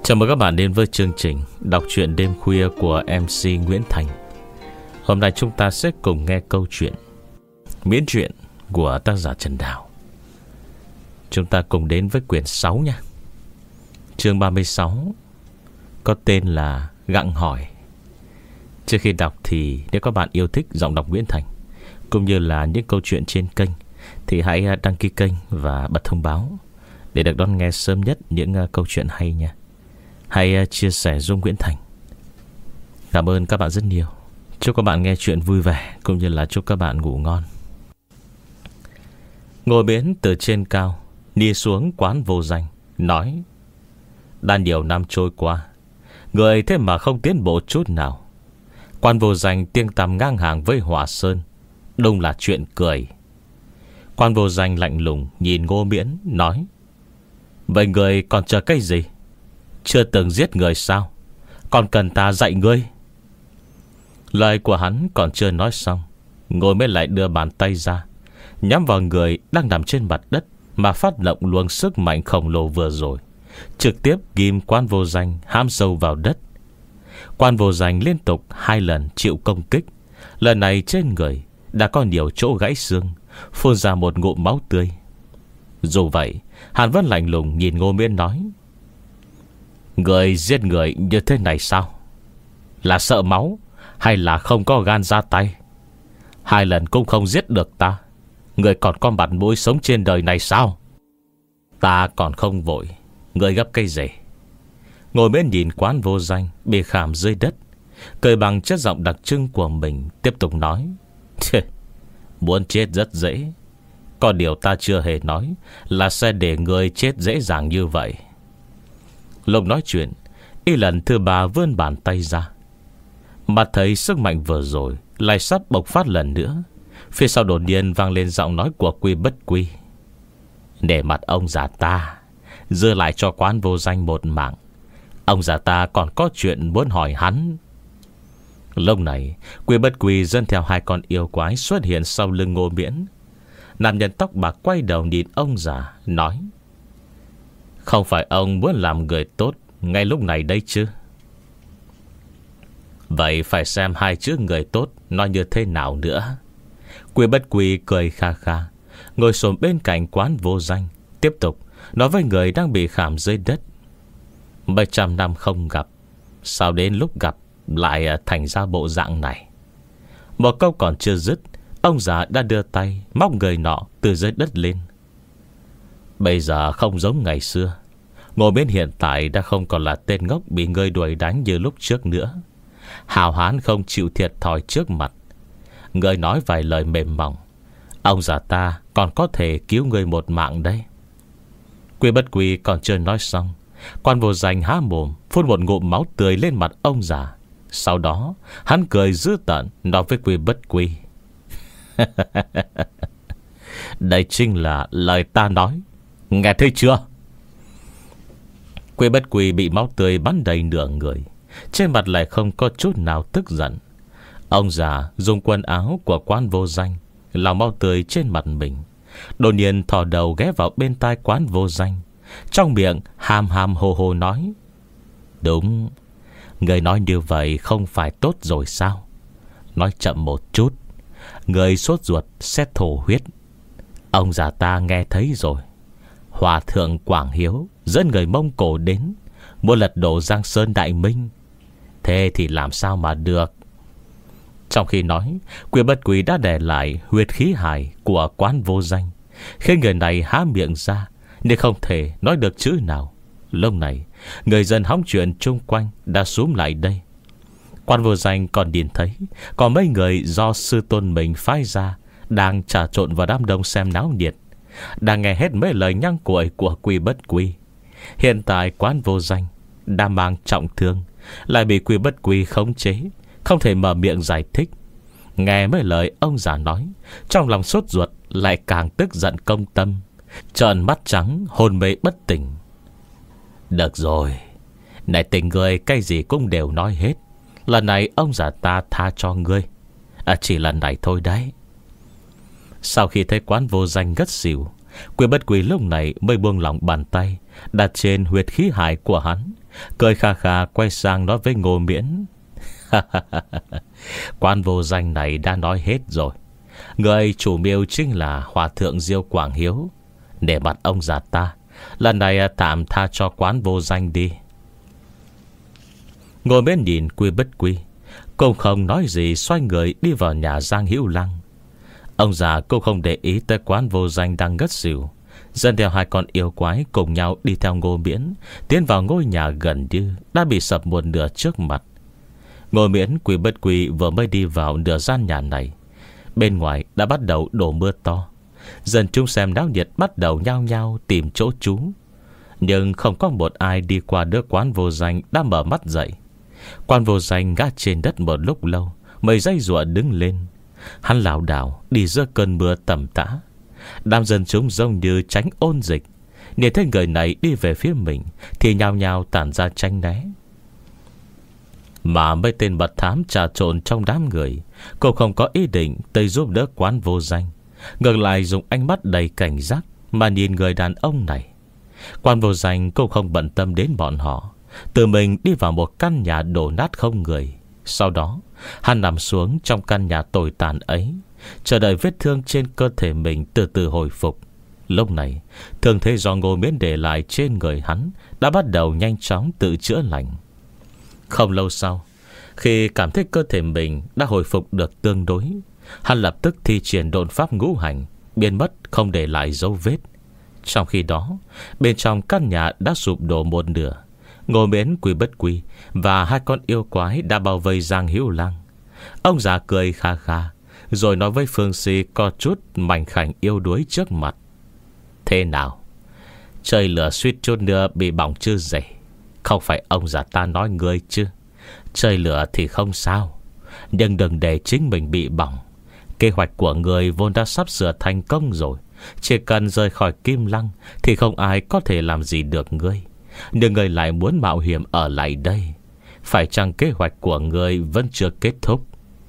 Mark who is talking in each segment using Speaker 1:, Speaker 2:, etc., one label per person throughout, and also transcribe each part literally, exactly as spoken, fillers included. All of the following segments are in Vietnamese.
Speaker 1: Chào mừng các bạn đến với chương trình đọc truyện đêm khuya của em xê Nguyễn Thành. Hôm nay chúng ta sẽ cùng nghe câu chuyện miễn truyện của tác giả Trần Đào. Chúng ta cùng đến với quyển sáu nha. Chương ba mươi sáu có tên là Gặng Hỏi. Trước khi đọc thì nếu các bạn yêu thích giọng đọc Nguyễn Thành cũng như là những câu chuyện trên kênh thì hãy đăng ký kênh và bật thông báo để được đón nghe sớm nhất những câu chuyện hay nha. Hãy chia sẻ Dung Nguyễn Thành. Cảm ơn các bạn rất nhiều. Chúc các bạn nghe chuyện vui vẻ, cũng như là chúc các bạn ngủ ngon. Ngồi Miễn từ trên cao đi xuống quán vô danh, nói: đã nhiều năm trôi qua, người thế mà không tiến bộ chút nào. Quán vô danh tiếng tăm ngang hàng với Hòa Sơn, đúng là chuyện cười. Quan vô danh lạnh lùng nhìn Ngô Miễn, nói: vậy người còn chờ cái gì? Chưa từng giết người sao? Còn cần ta dạy ngươi? Lời của hắn còn chưa nói xong, Ngô Miễn lại đưa bàn tay ra, nhắm vào người đang nằm trên mặt đất mà phát động luồng sức mạnh khổng lồ vừa rồi, trực tiếp ghim Quan vô danh hãm sâu vào đất. Quan vô danh liên tục hai lần chịu công kích. Lần này trên người đã có nhiều chỗ gãy xương, phun ra một ngụm máu tươi. Dù vậy, hắn vẫn lạnh lùng nhìn Ngô Miễn, nói: người giết người như thế này sao? Là sợ máu hay là không có gan ra tay? Hai lần cũng không giết được ta, người còn có mặt mũi sống trên đời này sao? Ta còn không vội, người gấp cây gì? Ngồi bên nhìn Quán vô danh bị khảm dưới đất, cười bằng chất giọng đặc trưng của mình, tiếp tục nói: muốn chết rất dễ. Có điều ta chưa hề nói là sẽ để người chết dễ dàng như vậy. Lúc nói chuyện, y lần thứ ba vươn bàn tay ra, mà thấy sức mạnh vừa rồi lại sắp bộc phát lần nữa. Phía sau đột nhiên vang lên giọng nói của Quy Bất Quy: để mặt ông già ta, dư lại cho Quán vô danh một mạng. Ông già ta còn có chuyện muốn hỏi hắn. Lúc này Quy Bất Quy dẫn theo hai con yêu quái xuất hiện sau lưng Ngô Miễn. Nam nhân tóc bạc quay đầu nhìn ông già, nói: không phải ông muốn làm người tốt ngay lúc này đây chứ? Vậy phải xem hai chữ người tốt nói như thế nào nữa. Quy Bất Quy cười kha kha, ngồi xổm bên cạnh Quán vô danh, tiếp tục nói với người đang bị khảm dưới đất: mấy trăm năm không gặp, sao đến lúc gặp lại thành ra bộ dạng này? Một câu còn chưa dứt, ông già đã đưa tay móc người nọ từ dưới đất lên. Bây giờ không giống ngày xưa. Ngô Miễn hiện tại đã không còn là tên ngốc bị người đuổi đánh như lúc trước nữa. Hào hán không chịu thiệt thòi trước mặt. Người nói vài lời mềm mỏng, ông già ta còn có thể cứu người một mạng đấy. Quy Bất Quy còn chưa nói xong, Quan vô danh há mồm phun một ngụm máu tươi lên mặt ông già. Sau đó hắn cười dữ tợn nói với Quy Bất Quy: đây chính là lời ta nói, nghe thấy chưa? Quy Bất Quy bị máu tươi bắn đầy nửa người, trên mặt lại không có chút nào tức giận. Ông già dùng quần áo của Quán vô danh lau máu tươi trên mặt mình, đột nhiên thò đầu ghé vào bên tai Quán vô danh, trong miệng hàm hàm hồ hồ nói: đúng, người nói như vậy không phải tốt rồi sao? Nói chậm một chút, người sốt ruột sẽ thổ huyết. Ông già ta nghe thấy rồi. Hòa thượng Quảng Hiếu dẫn người Mông Cổ đến, muốn lật đổ Giang Sơn Đại Minh. Thế thì làm sao mà được? Trong khi nói, Quy Bất Quy đã để lại huyết khí hài của Quán vô danh, khi người này há miệng ra nên không thể nói được chữ nào. Lúc này, người dân hóng chuyện chung quanh đã xúm lại đây. Quan vô danh còn nhìn thấy có mấy người do sư tôn mình phái ra đang trà trộn vào đám đông xem náo nhiệt, đang nghe hết mấy lời nhăng cuội của Quy Bất Quy. Hiện tại Quán vô danh đã mang trọng thương, lại bị Quy Bất Quy khống chế, không thể mở miệng giải thích. Nghe mấy lời ông già nói, trong lòng sốt ruột lại càng tức giận công tâm, trợn mắt trắng hôn mê bất tỉnh. Được rồi, này tình người cái gì cũng đều nói hết. Lần này ông già ta tha cho ngươi, à, chỉ lần này thôi đấy. Sau khi thấy Quán vô danh ngất xỉu, Quy Bất Quy lúc này mới buông lỏng bàn tay đặt trên huyệt khí hải của hắn, cười khà khà quay sang nói với Ngô Miễn: Quan vô danh này đã nói hết rồi. Người chủ mưu chính là Hòa thượng Diêu Quảng Hiếu. Để mặt ông già ta, lần này tạm tha cho quán vô danh đi. Ngô Miễn nhìn Quy Bất Quy, cũng không nói gì, xoay người đi vào nhà Giang Hữu Lăng. Ông già cũng không để ý tới quán vô danh đang ngất xỉu, dẫn theo hai con yêu quái cùng nhau đi theo Ngô Miễn, tiến vào ngôi nhà gần như đã bị sập một nửa trước mặt. Ngô Miễn, Quy Bất Quy vừa mới đi vào nửa gian nhà này, bên ngoài đã bắt đầu đổ mưa to. Dân chúng xem náo nhiệt bắt đầu nhao nhao tìm chỗ trú, nhưng không có một ai đi qua đứa quán vô danh đã mở mắt dậy. Quan vô danh ngã trên đất một lúc lâu mới dây dụa đứng lên. Hắn lảo đảo đi giữa cơn mưa tầm tã. Đám dân chúng giống như tránh ôn dịch, nhìn thấy người này đi về phía mình thì nhao nhao tản ra tránh né. Mà mấy tên mật thám trà trộn trong đám người cũng không có ý định tới giúp đỡ quán vô danh, ngược lại dùng ánh mắt đầy cảnh giác mà nhìn người đàn ông này. Quan vô danh cũng không bận tâm đến bọn họ, tự mình đi vào một căn nhà đổ nát không người. Sau đó hắn nằm xuống trong căn nhà tồi tàn ấy, chờ đợi vết thương trên cơ thể mình từ từ hồi phục. Lúc này thương thế do Ngô Miễn để lại trên người hắn đã bắt đầu nhanh chóng tự chữa lành. Không lâu sau, khi cảm thấy cơ thể mình đã hồi phục được tương đối, hắn lập tức thi triển độn pháp ngũ hành, biến mất không để lại dấu vết. Trong khi đó, bên trong căn nhà đã sụp đổ một nửa. Ngô Miễn, Quy Bất Quy và hai con yêu quái đã bao vây Giang Hữu Lăng. Ông già cười kha kha, rồi nói với Phương Si có chút mảnh khảnh yêu đuối trước mặt: Thế nào, trời lửa suýt chút nữa bị bỏng chưa dậy? Không phải ông già ta nói ngươi chứ? Trời lửa thì không sao, nhưng đừng để chính mình bị bỏng. Kế hoạch của người vốn đã sắp sửa thành công rồi. Chỉ cần rời khỏi Kim Lăng thì không ai có thể làm gì được ngươi. Nhưng ngươi lại muốn mạo hiểm ở lại đây, phải chăng kế hoạch của ngươi vẫn chưa kết thúc?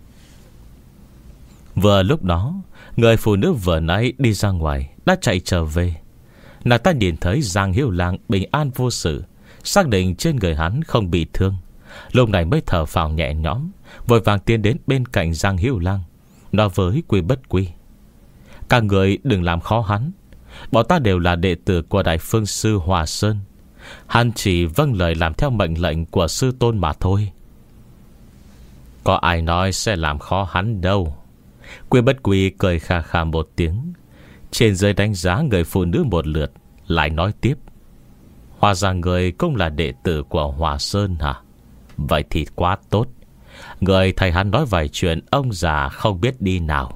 Speaker 1: Vừa lúc đó, người phụ nữ vừa nãy đi ra ngoài đã chạy trở về. Nàng ta nhìn thấy Giang Hữu Lăng bình an vô sự, xác định trên người hắn không bị thương, lúc này mới thở phào nhẹ nhõm, vội vàng tiến đến bên cạnh Giang Hữu Lăng, nói với Quy Bất Quy: Các người đừng làm khó hắn. Bọn ta đều là đệ tử của Đại Phương Sư Hòa Sơn. Hắn chỉ vâng lời làm theo mệnh lệnh của sư tôn mà thôi. Có ai nói sẽ làm khó hắn đâu. Quy Bất Quy cười khà khà một tiếng, trên dưới đánh giá người phụ nữ một lượt, lại nói tiếp: Hóa ra người cũng là đệ tử của Hòa Sơn hả? Vậy thì quá tốt. Người thầy hắn nói vài chuyện ông già không biết đi nào.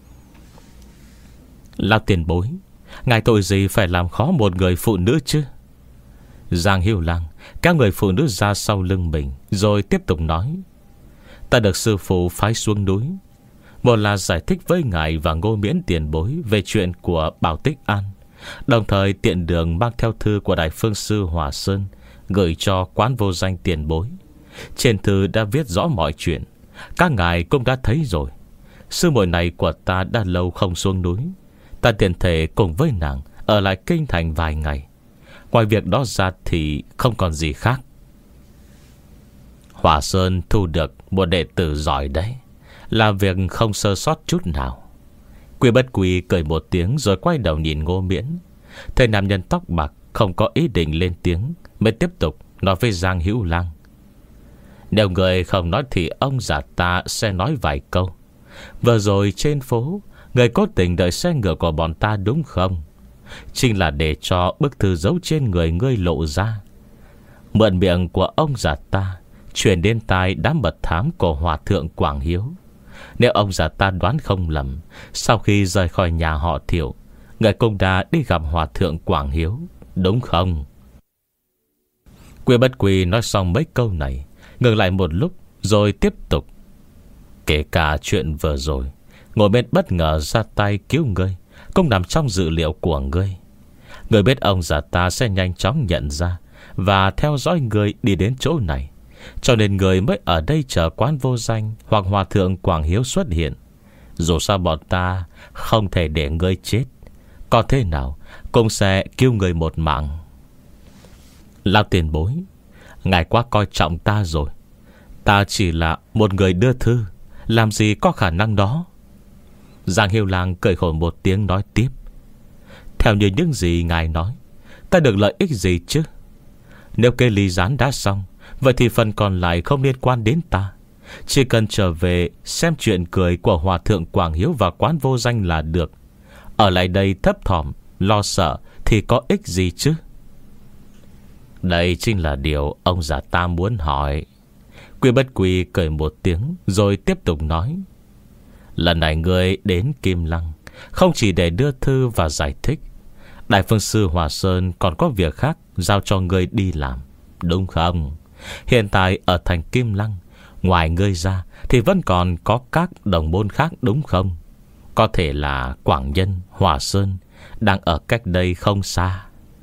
Speaker 1: Lão tiền bối, ngài tội gì phải làm khó một người phụ nữ chứ? Giang Hữu Lăng các người phụ nữ ra sau lưng mình, rồi tiếp tục nói: Ta được sư phụ phái xuống núi, một là giải thích với ngài và Ngô Miễn tiền bối về chuyện của Bảo Tích An, đồng thời tiện đường mang theo thư của Đại Phương Sư Hòa Sơn gửi cho quán vô danh tiền bối. Trên thư đã viết rõ mọi chuyện, các ngài cũng đã thấy rồi. Sư muội này của ta đã lâu không xuống núi, ta tiện thể cùng với nàng ở lại kinh thành vài ngày. Ngoài việc đó ra thì không còn gì khác. Hòa Sơn thu được một đệ tử giỏi đấy, làm việc không sơ sót chút nào. Quy Bất Quy cười một tiếng rồi quay đầu nhìn Ngô Miễn. Thấy nam nhân tóc bạc không có ý định lên tiếng, mới tiếp tục nói với Giang Hữu Lăng: Nếu người không nói thì ông già ta sẽ nói vài câu. Vừa rồi trên phố, người cố tình đợi xe ngựa của bọn ta đúng không? Chính là để cho bức thư giấu trên người ngươi lộ ra, mượn miệng của ông già ta truyền đến tai đám mật thám của Hòa thượng Quảng Hiếu. Nếu ông già ta đoán không lầm, sau khi rời khỏi nhà họ Thiệu, người cũng đã đi gặp Hòa thượng Quảng Hiếu, đúng không? Quy Bất Quy nói xong mấy câu này, ngừng lại một lúc rồi tiếp tục: Kể cả chuyện vừa rồi, Ngồi bên bất ngờ ra tay cứu ngươi cũng nằm trong dự liệu của ngươi. Ngươi biết ông già ta sẽ nhanh chóng nhận ra và theo dõi ngươi đi đến chỗ này, cho nên người mới ở đây chờ quán vô danh hoặc Hòa thượng Quảng Hiếu xuất hiện. Dù sao bọn ta không thể để ngươi chết, có thế nào cũng sẽ cứu ngươi một mạng. Lão tiền bối, Ngài quá coi trọng ta rồi. Ta chỉ là một người đưa thư, làm gì có khả năng đó. Giang Hiêu Lang cười khổ một tiếng nói tiếp: Theo như những gì ngài nói, ta được lợi ích gì chứ? Nếu cây ly gián đã xong, vậy thì phần còn lại không liên quan đến ta. Chỉ cần trở về xem chuyện cười của Hòa thượng Quảng Hiếu và quán vô danh là được. Ở lại đây thấp thỏm lo sợ thì có ích gì chứ? Đây chính là điều ông già ta muốn hỏi. Quy Bất Quy cười một tiếng rồi tiếp tục nói: Lần này ngươi đến Kim Lăng không chỉ để đưa thư và giải thích. Đại Phương Sư Hòa Sơn còn có việc khác giao cho ngươi đi làm, đúng không? Hiện tại ở thành Kim Lăng, ngoài ngươi ra thì vẫn còn có các đồng môn khác, đúng không? Có thể là Quảng Nhân, Hòa Sơn đang ở cách đây không xa.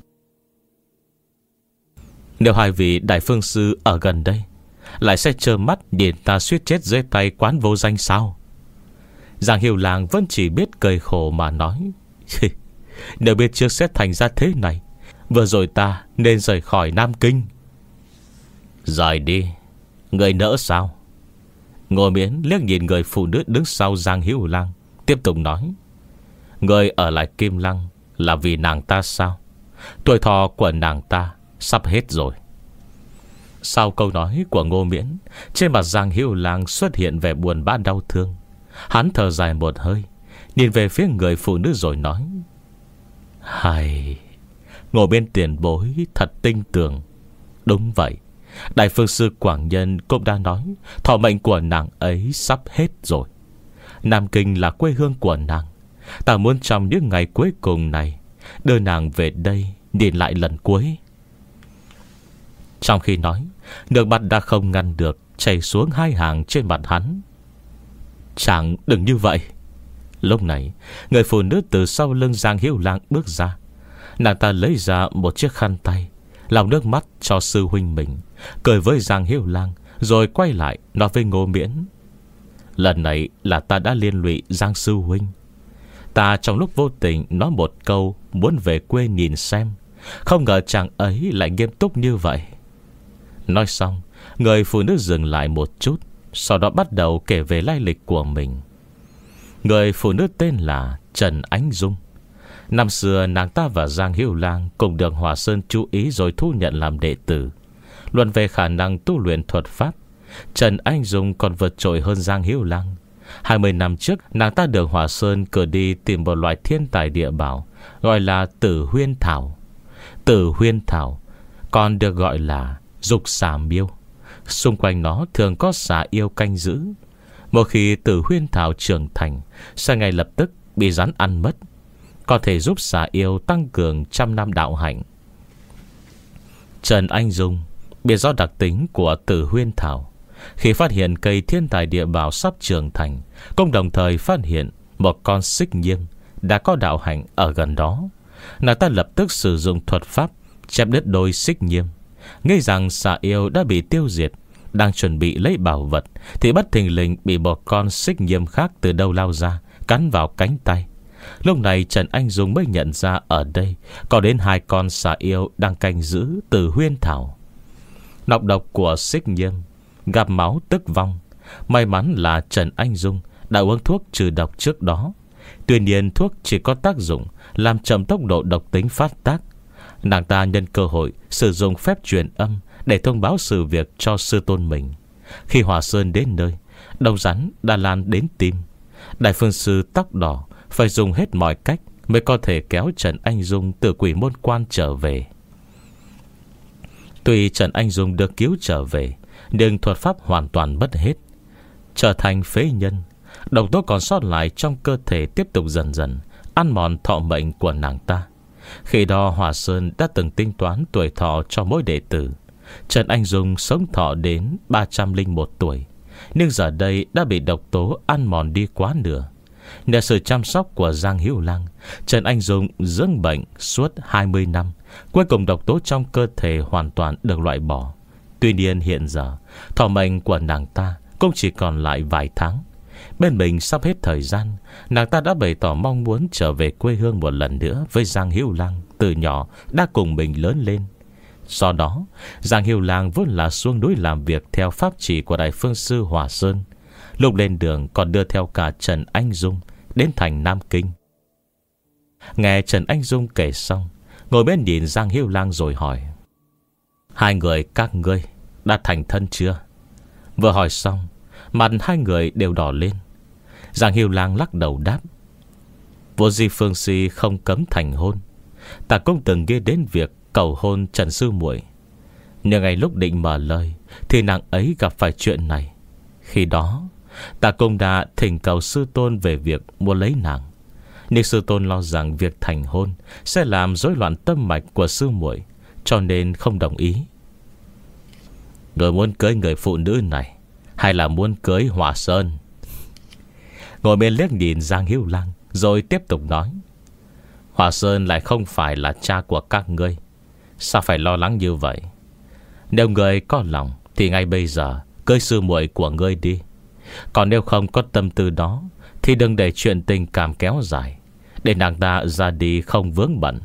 Speaker 1: Nếu hai vị Đại Phương Sư ở gần đây, lại sẽ trơ mắt nhìn ta suýt chết dưới tay quán vô danh sao? Giang Hiêu Lang vẫn chỉ biết cười khổ mà nói: Nếu biết trước sẽ thành ra thế này, vừa rồi ta nên rời khỏi Nam Kinh. Rời đi, người nỡ sao? Ngô Miễn liếc nhìn người phụ nữ đứng sau Giang Hiêu Lang, tiếp tục nói: Người ở lại Kim Lăng là vì nàng ta sao? Tuổi thọ của nàng ta sắp hết rồi. Sau câu nói của Ngô Miễn, trên mặt Giang Hiêu Lang xuất hiện vẻ buồn bã đau thương. Hắn thở dài một hơi, nhìn về phía người phụ nữ rồi nói: Hay, Ngô Miễn tiền bối thật tinh tường. Đúng vậy, Đại Phương Sư Quảng Nhân cũng đã nói thọ mệnh của nàng ấy sắp hết rồi. Nam Kinh là quê hương của nàng. Ta muốn trong những ngày cuối cùng này đưa nàng về đây nhìn lại lần cuối. Trong khi nói, nước mắt đã không ngăn được chảy xuống hai hàng trên mặt hắn. Chẳng đừng như vậy. Lúc này, người phụ nữ từ sau lưng Giang Hiêu Lang bước ra. Nàng ta lấy ra một chiếc khăn tay, lau nước mắt cho sư huynh mình, cười với Giang Hiêu Lang, rồi quay lại nói với Ngô Miễn: Lần này là ta đã liên lụy Giang sư huynh. Ta trong lúc vô tình nói một câu muốn về quê nhìn xem, không ngờ chàng ấy lại nghiêm túc như vậy. Nói xong, người phụ nữ dừng lại một chút, sau đó bắt đầu kể về lai lịch của mình. Người phụ nữ tên là Trần Ánh Dung. Năm xưa nàng ta và Giang Hiêu Lang cùng được Hòa Sơn chú ý rồi thu nhận làm đệ tử. Luận về khả năng tu luyện thuật pháp, Trần Ánh Dung còn vượt trội hơn Giang Hiêu Lang. Hai mươi năm trước, nàng ta được Hòa Sơn cử đi tìm một loại thiên tài địa bảo gọi là Tử Huyên Thảo. Tử Huyên Thảo còn được gọi là Dục Xà Miêu. Xung quanh nó thường có xà yêu canh giữ. Một khi Tử Huyên Thảo trưởng thành, sẽ ngay lập tức bị rắn ăn mất, có thể giúp xà yêu tăng cường trăm năm đạo hạnh. Trần Anh Dung biết rõ đặc tính của Tử Huyên Thảo. Khi phát hiện cây thiên tài địa bảo sắp trưởng thành, cũng đồng thời phát hiện một con xích nhiêm đã có đạo hạnh ở gần đó. Nàng ta lập tức sử dụng thuật pháp chém đứt đôi xích nhiêm, nghĩ rằng xà yêu đã bị tiêu diệt. Đang chuẩn bị lấy bảo vật thì bất thình lình bị một con xích nhiêm khác từ đâu lao ra, cắn vào cánh tay. Lúc này Trần Anh Dung mới nhận ra ở đây có đến hai con xà yêu đang canh giữ Tử Huyên Thảo. Nọc độc của xích nhiêm gặp máu tức vong. May mắn là Trần Anh Dung đã uống thuốc trừ độc trước đó. Tuy nhiên thuốc chỉ có tác dụng làm chậm tốc độ độc tính phát tác. Nàng ta nhân cơ hội sử dụng phép truyền âm để thông báo sự việc cho sư tôn mình. Khi Hòa Sơn đến nơi, độc rắn đã lan đến tim. Đại Phương Sư tóc đỏ phải dùng hết mọi cách mới có thể kéo Trần Anh Dung từ Quỷ Môn Quan trở về. Tuy Trần Anh Dung được cứu trở về, nhưng thuật pháp hoàn toàn mất hết, trở thành phế nhân. Độc tố còn sót lại trong cơ thể tiếp tục dần dần ăn mòn thọ mệnh của nàng ta. Khi đó Hòa Sơn đã từng tính toán tuổi thọ cho mỗi đệ tử. Trần Anh Dung sống thọ đến ba trăm lẻ một tuổi, nhưng giờ đây đã bị độc tố ăn mòn đi quá nửa. Nhờ sự chăm sóc của Giang Hiêu Lang, Trần Anh Dung dưỡng bệnh suốt hai mươi năm. Cuối cùng độc tố trong cơ thể hoàn toàn được loại bỏ. Tuy nhiên hiện giờ thọ mệnh của nàng ta cũng chỉ còn lại vài tháng. Bên mình sắp hết thời gian, nàng ta đã bày tỏ mong muốn trở về quê hương một lần nữa với Giang Hiêu Lang từ nhỏ đã cùng mình lớn lên. Do đó Giang Hiêu Lang vốn là xuống núi làm việc theo pháp chỉ của Đại Phương Sư Hòa Sơn. Lúc lên đường còn đưa theo cả Trần Anh Dung đến thành Nam Kinh. Nghe Trần Anh Dung kể xong, ngồi bên nhìn Giang Hiêu Lang rồi hỏi: hai người các ngươi đã thành thân chưa? Vừa hỏi xong, mặt hai người đều đỏ lên. Giang Hiêu Lang lắc đầu đáp: vô di phương si không cấm thành hôn. Ta cũng từng nghe đến việc cầu hôn Trần sư muội, nhưng ngày lúc định mở lời thì nàng ấy gặp phải chuyện này. Khi đó ta cũng đã thỉnh cầu sư tôn về việc muốn lấy nàng, nhưng sư tôn lo rằng việc thành hôn sẽ làm rối loạn tâm mạch của sư muội, cho nên không đồng ý. Người muốn cưới người phụ nữ này hay là muốn cưới Hòa Sơn? Ngồi bên liếc nhìn Giang Hiêu Lang rồi tiếp tục nói: Hòa Sơn lại không phải là cha của các ngươi, sao phải lo lắng như vậy? Nếu người có lòng thì ngay bây giờ cưới sư muội của ngươi đi. Còn nếu không có tâm tư đó thì đừng để chuyện tình cảm kéo dài, để nàng ta ra đi không vướng bận.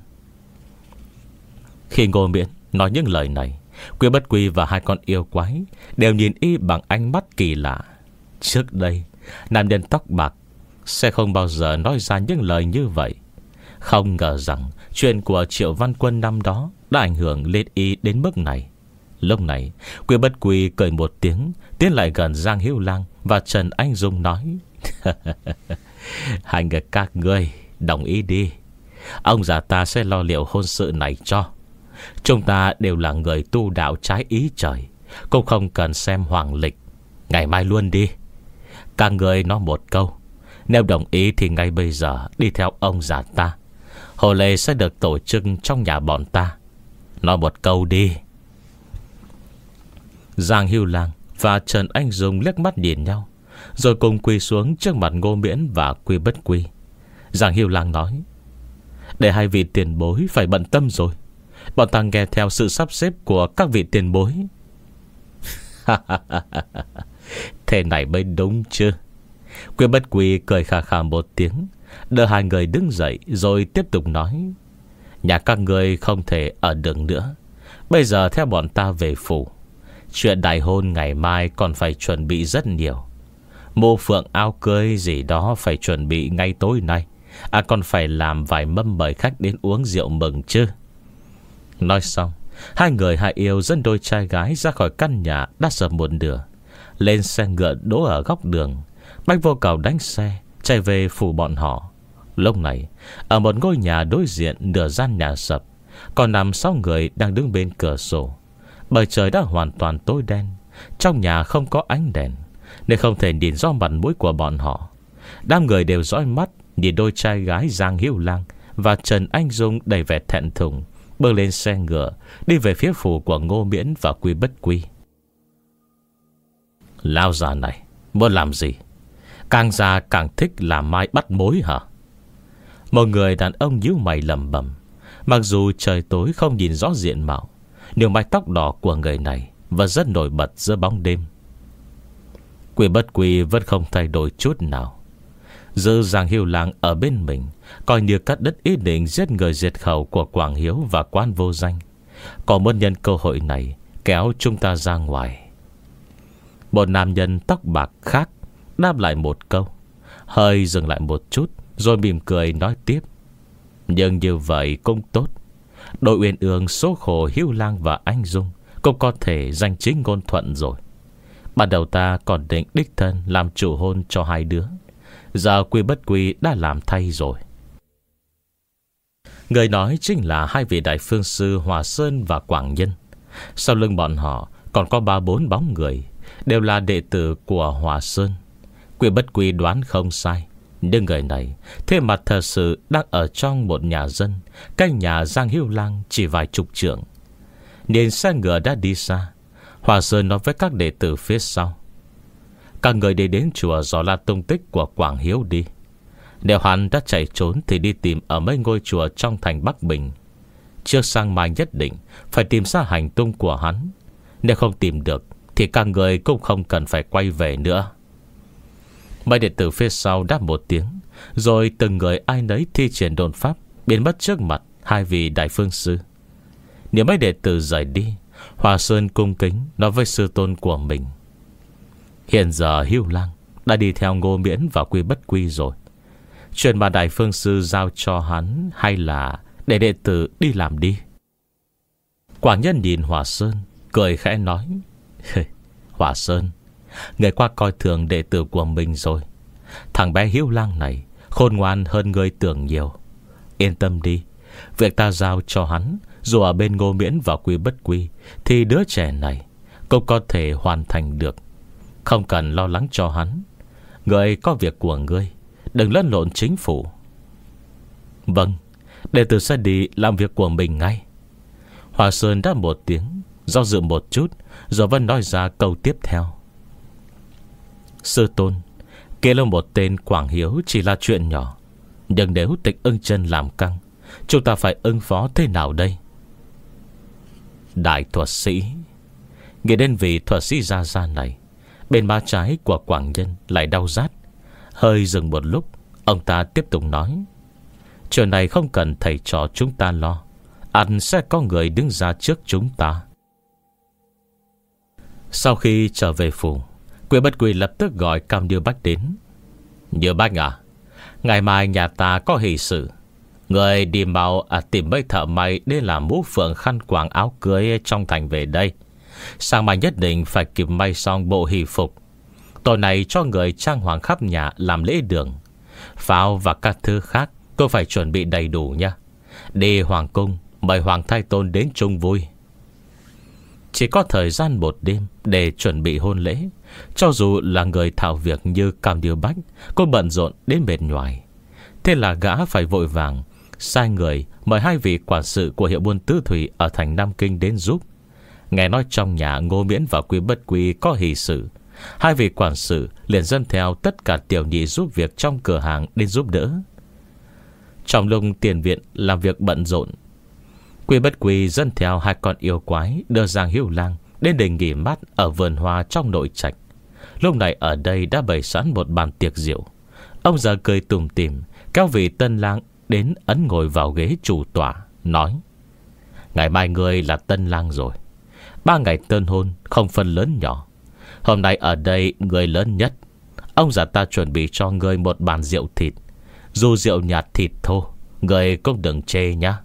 Speaker 1: Khi Ngô Miễn nói những lời này, Quy Bất Quy và hai con yêu quái đều nhìn y bằng ánh mắt kỳ lạ. Trước đây nam nhân tóc bạc sẽ không bao giờ nói ra những lời như vậy. Không ngờ rằng chuyện của Triệu Văn Quân năm đó đã ảnh hưởng lên y đến mức này. Lúc này Quy Bất Quy cười một tiếng, tiến lại gần Giang Hiêu Lang và Trần Anh Dung nói: hai người các ngươi đồng ý đi. Ông già ta sẽ lo liệu hôn sự này cho. Chúng ta đều là người tu đạo trái ý trời, cũng không cần xem hoàng lịch. Ngày mai luôn đi. Các người nói một câu, nếu đồng ý thì ngay bây giờ đi theo ông già ta. Hồ lễ sẽ được tổ chức trong nhà bọn ta. Nói một câu đi. Giang Hiêu Lang và Trần Anh Dung liếc mắt nhìn nhau, rồi cùng quỳ xuống trước mặt Ngô Miễn và Quy Bất Quy. Giang Hiêu Lang nói: để hai vị tiền bối phải bận tâm rồi. Bọn ta nghe theo sự sắp xếp của các vị tiền bối. Thế này mới đúng chứ? Quy Bất Quy cười khà khà một tiếng, đỡ hai người đứng dậy rồi tiếp tục nói: nhà các người không thể ở được nữa. Bây giờ theo bọn ta về phủ. Chuyện đại hôn ngày mai còn phải chuẩn bị rất nhiều. Mô phượng áo cưới gì đó phải chuẩn bị ngay tối nay. À còn phải làm vài mâm mời khách đến uống rượu mừng chứ. Nói xong, hai người hai yêu dẫn đôi trai gái ra khỏi căn nhà đã sập một nửa, lên xe ngựa đỗ ở góc đường. Bách Vô Cầu đánh xe chạy về phủ bọn họ. Lúc này ở một ngôi nhà đối diện, nửa gian nhà sập, còn nằm sáu người đang đứng bên cửa sổ. Bởi trời đã hoàn toàn tối đen, trong nhà không có ánh đèn, nên không thể nhìn rõ mặt mũi của bọn họ. Đám người đều dõi mắt nhìn đôi trai gái Giang Hiêu Lang và Trần Anh Dung đầy vẻ thẹn thùng bước lên xe ngựa đi về phía phủ của Ngô Miễn và Quy Bất Quy. Lao già này muốn làm gì? Càng già càng thích làm mai bắt mối hả? Một người đàn ông nhíu mày lẩm bẩm. Mặc dù trời tối không nhìn rõ diện mạo, nhưng mái tóc đỏ của người này vẫn rất nổi bật giữa bóng đêm. Quy Bất Quy vẫn không thay đổi chút nào, giữ Giang Hiêu Lang ở bên mình, coi như cắt đứt ý định giết người diệt khẩu của Quảng Hiếu và Quan Vô Danh. Còn muốn nhân cơ hội này kéo chúng ta ra ngoài. Một nam nhân tóc bạc khác đáp lại một câu, hơi dừng lại một chút rồi mỉm cười nói tiếp: nhưng như vậy cũng tốt. Đội Uyên Ương số khổ Hiêu Lang và Anh Dung cũng có thể danh chính ngôn thuận rồi. Ban đầu ta còn định đích thân làm chủ hôn cho hai đứa, giờ Quy Bất Quy đã làm thay rồi. Người nói chính là hai vị đại phương sư Hòa Sơn và Quảng Nhân. Sau lưng bọn họ còn có ba bốn bóng người, đều là đệ tử của Hòa Sơn. Quy Bất Quy đoán không sai, nhưng người này thế mặt thật sự đang ở trong một nhà dân, cách nhà Giang Hiêu Lang chỉ vài chục trượng. Nhìn xe ngựa đã đi xa, Hòa Sơn nói với các đệ tử phía sau: các người đi đến chùa dò la tung tích của Quảng Hiếu đi. Nếu hắn đã chạy trốn thì đi tìm ở mấy ngôi chùa trong thành Bắc Bình. Trước sang mai nhất định phải tìm ra hành tung của hắn. Nếu không tìm được thì các người cũng không cần phải quay về nữa. Mấy đệ tử phía sau đáp một tiếng, rồi từng người ai nấy thi triển độn pháp biến mất trước mặt hai vị đại phương sư. Nếu mấy đệ tử rời đi, Hòa Sơn cung kính nói với sư tôn của mình: Hiện giờ Hưu Lang đã đi theo Ngô Miễn vào Quy Bất Quy rồi. Chuyện mà Đại Phương Sư giao cho hắn, hay là để đệ tử đi làm đi? Quảng Nhân nhìn Hòa Sơn, cười khẽ nói: Hòa Sơn, người qua coi thường đệ tử của mình rồi. Thằng bé Hưu Lang này khôn ngoan hơn người tưởng nhiều. Yên tâm đi, việc ta giao cho hắn, dù ở bên Ngô Miễn vào Quy Bất Quy, thì đứa trẻ này cũng có thể hoàn thành được. Không cần lo lắng cho hắn. Người có việc của ngươi, đừng lẫn lộn chính phủ. Vâng, đệ tử sẽ đi làm việc của mình ngay. Hòa Sơn đáp một tiếng, do dự một chút, rồi vẫn nói ra câu tiếp theo: Sư tôn, kia là một tên Quảng Hiếu chỉ là chuyện nhỏ, nhưng nếu Tịch Ưng Chân làm căng, chúng ta phải ứng phó thế nào đây? Đại thuật sĩ. Nghĩ đến vị thuật sĩ gia gia này, bên má trái của Quảng Nhân lại đau rát. Hơi dừng một lúc, ông ta tiếp tục nói: Chuyện này không cần thầy trò chúng ta lo, ắt sẽ có người đứng ra trước chúng ta. Sau khi trở về phủ, Quy Bất Quy lập tức gọi Cam Như Bách đến. Như Bách à, ngày mai nhà ta có hỷ sự. Người đi mau à, tìm mấy thợ may để làm mũ phượng khăn quàng áo cưới trong thành về đây. Sáng mai nhất định phải kịp may xong bộ hỷ phục. Tối nay cho người trang hoàng khắp nhà làm lễ đường. Pháo và các thứ khác cô phải chuẩn bị đầy đủ nha. Đi hoàng cung mời Hoàng Thái Tôn đến chung vui. Chỉ có thời gian một đêm để chuẩn bị hôn lễ. Cho dù là người thạo việc như Cam Như Bách, cô bận rộn đến mệt nhoài. Thế là gã phải vội vàng sai người mời hai vị quản sự của hiệu buôn Tứ Thủy ở thành Nam Kinh đến giúp. Nghe nói trong nhà Ngô Miễn và Quy Bất Quy có hỷ sự, hai vị quản sự liền dẫn theo tất cả tiểu nhị giúp việc trong cửa hàng đến giúp đỡ. Trong lúc tiền viện làm việc bận rộn, Quy Bất Quy dẫn theo hai con yêu quái đưa Giang Hưu Lang đến để nghỉ mát ở vườn hoa trong nội trạch. Lúc này ở đây đã bày sẵn một bàn tiệc rượu. Ông già cười tủm tỉm kéo vị tân lang đến ấn ngồi vào ghế chủ tọa, nói: Ngày mai ngươi là tân lang rồi. Ba ngày tân hôn không phân lớn nhỏ. Hôm nay ở đây người lớn nhất. Ông già ta chuẩn bị cho ngươi một bàn rượu thịt. Dù rượu nhạt thịt thô, ngươi cũng đừng chê nhá.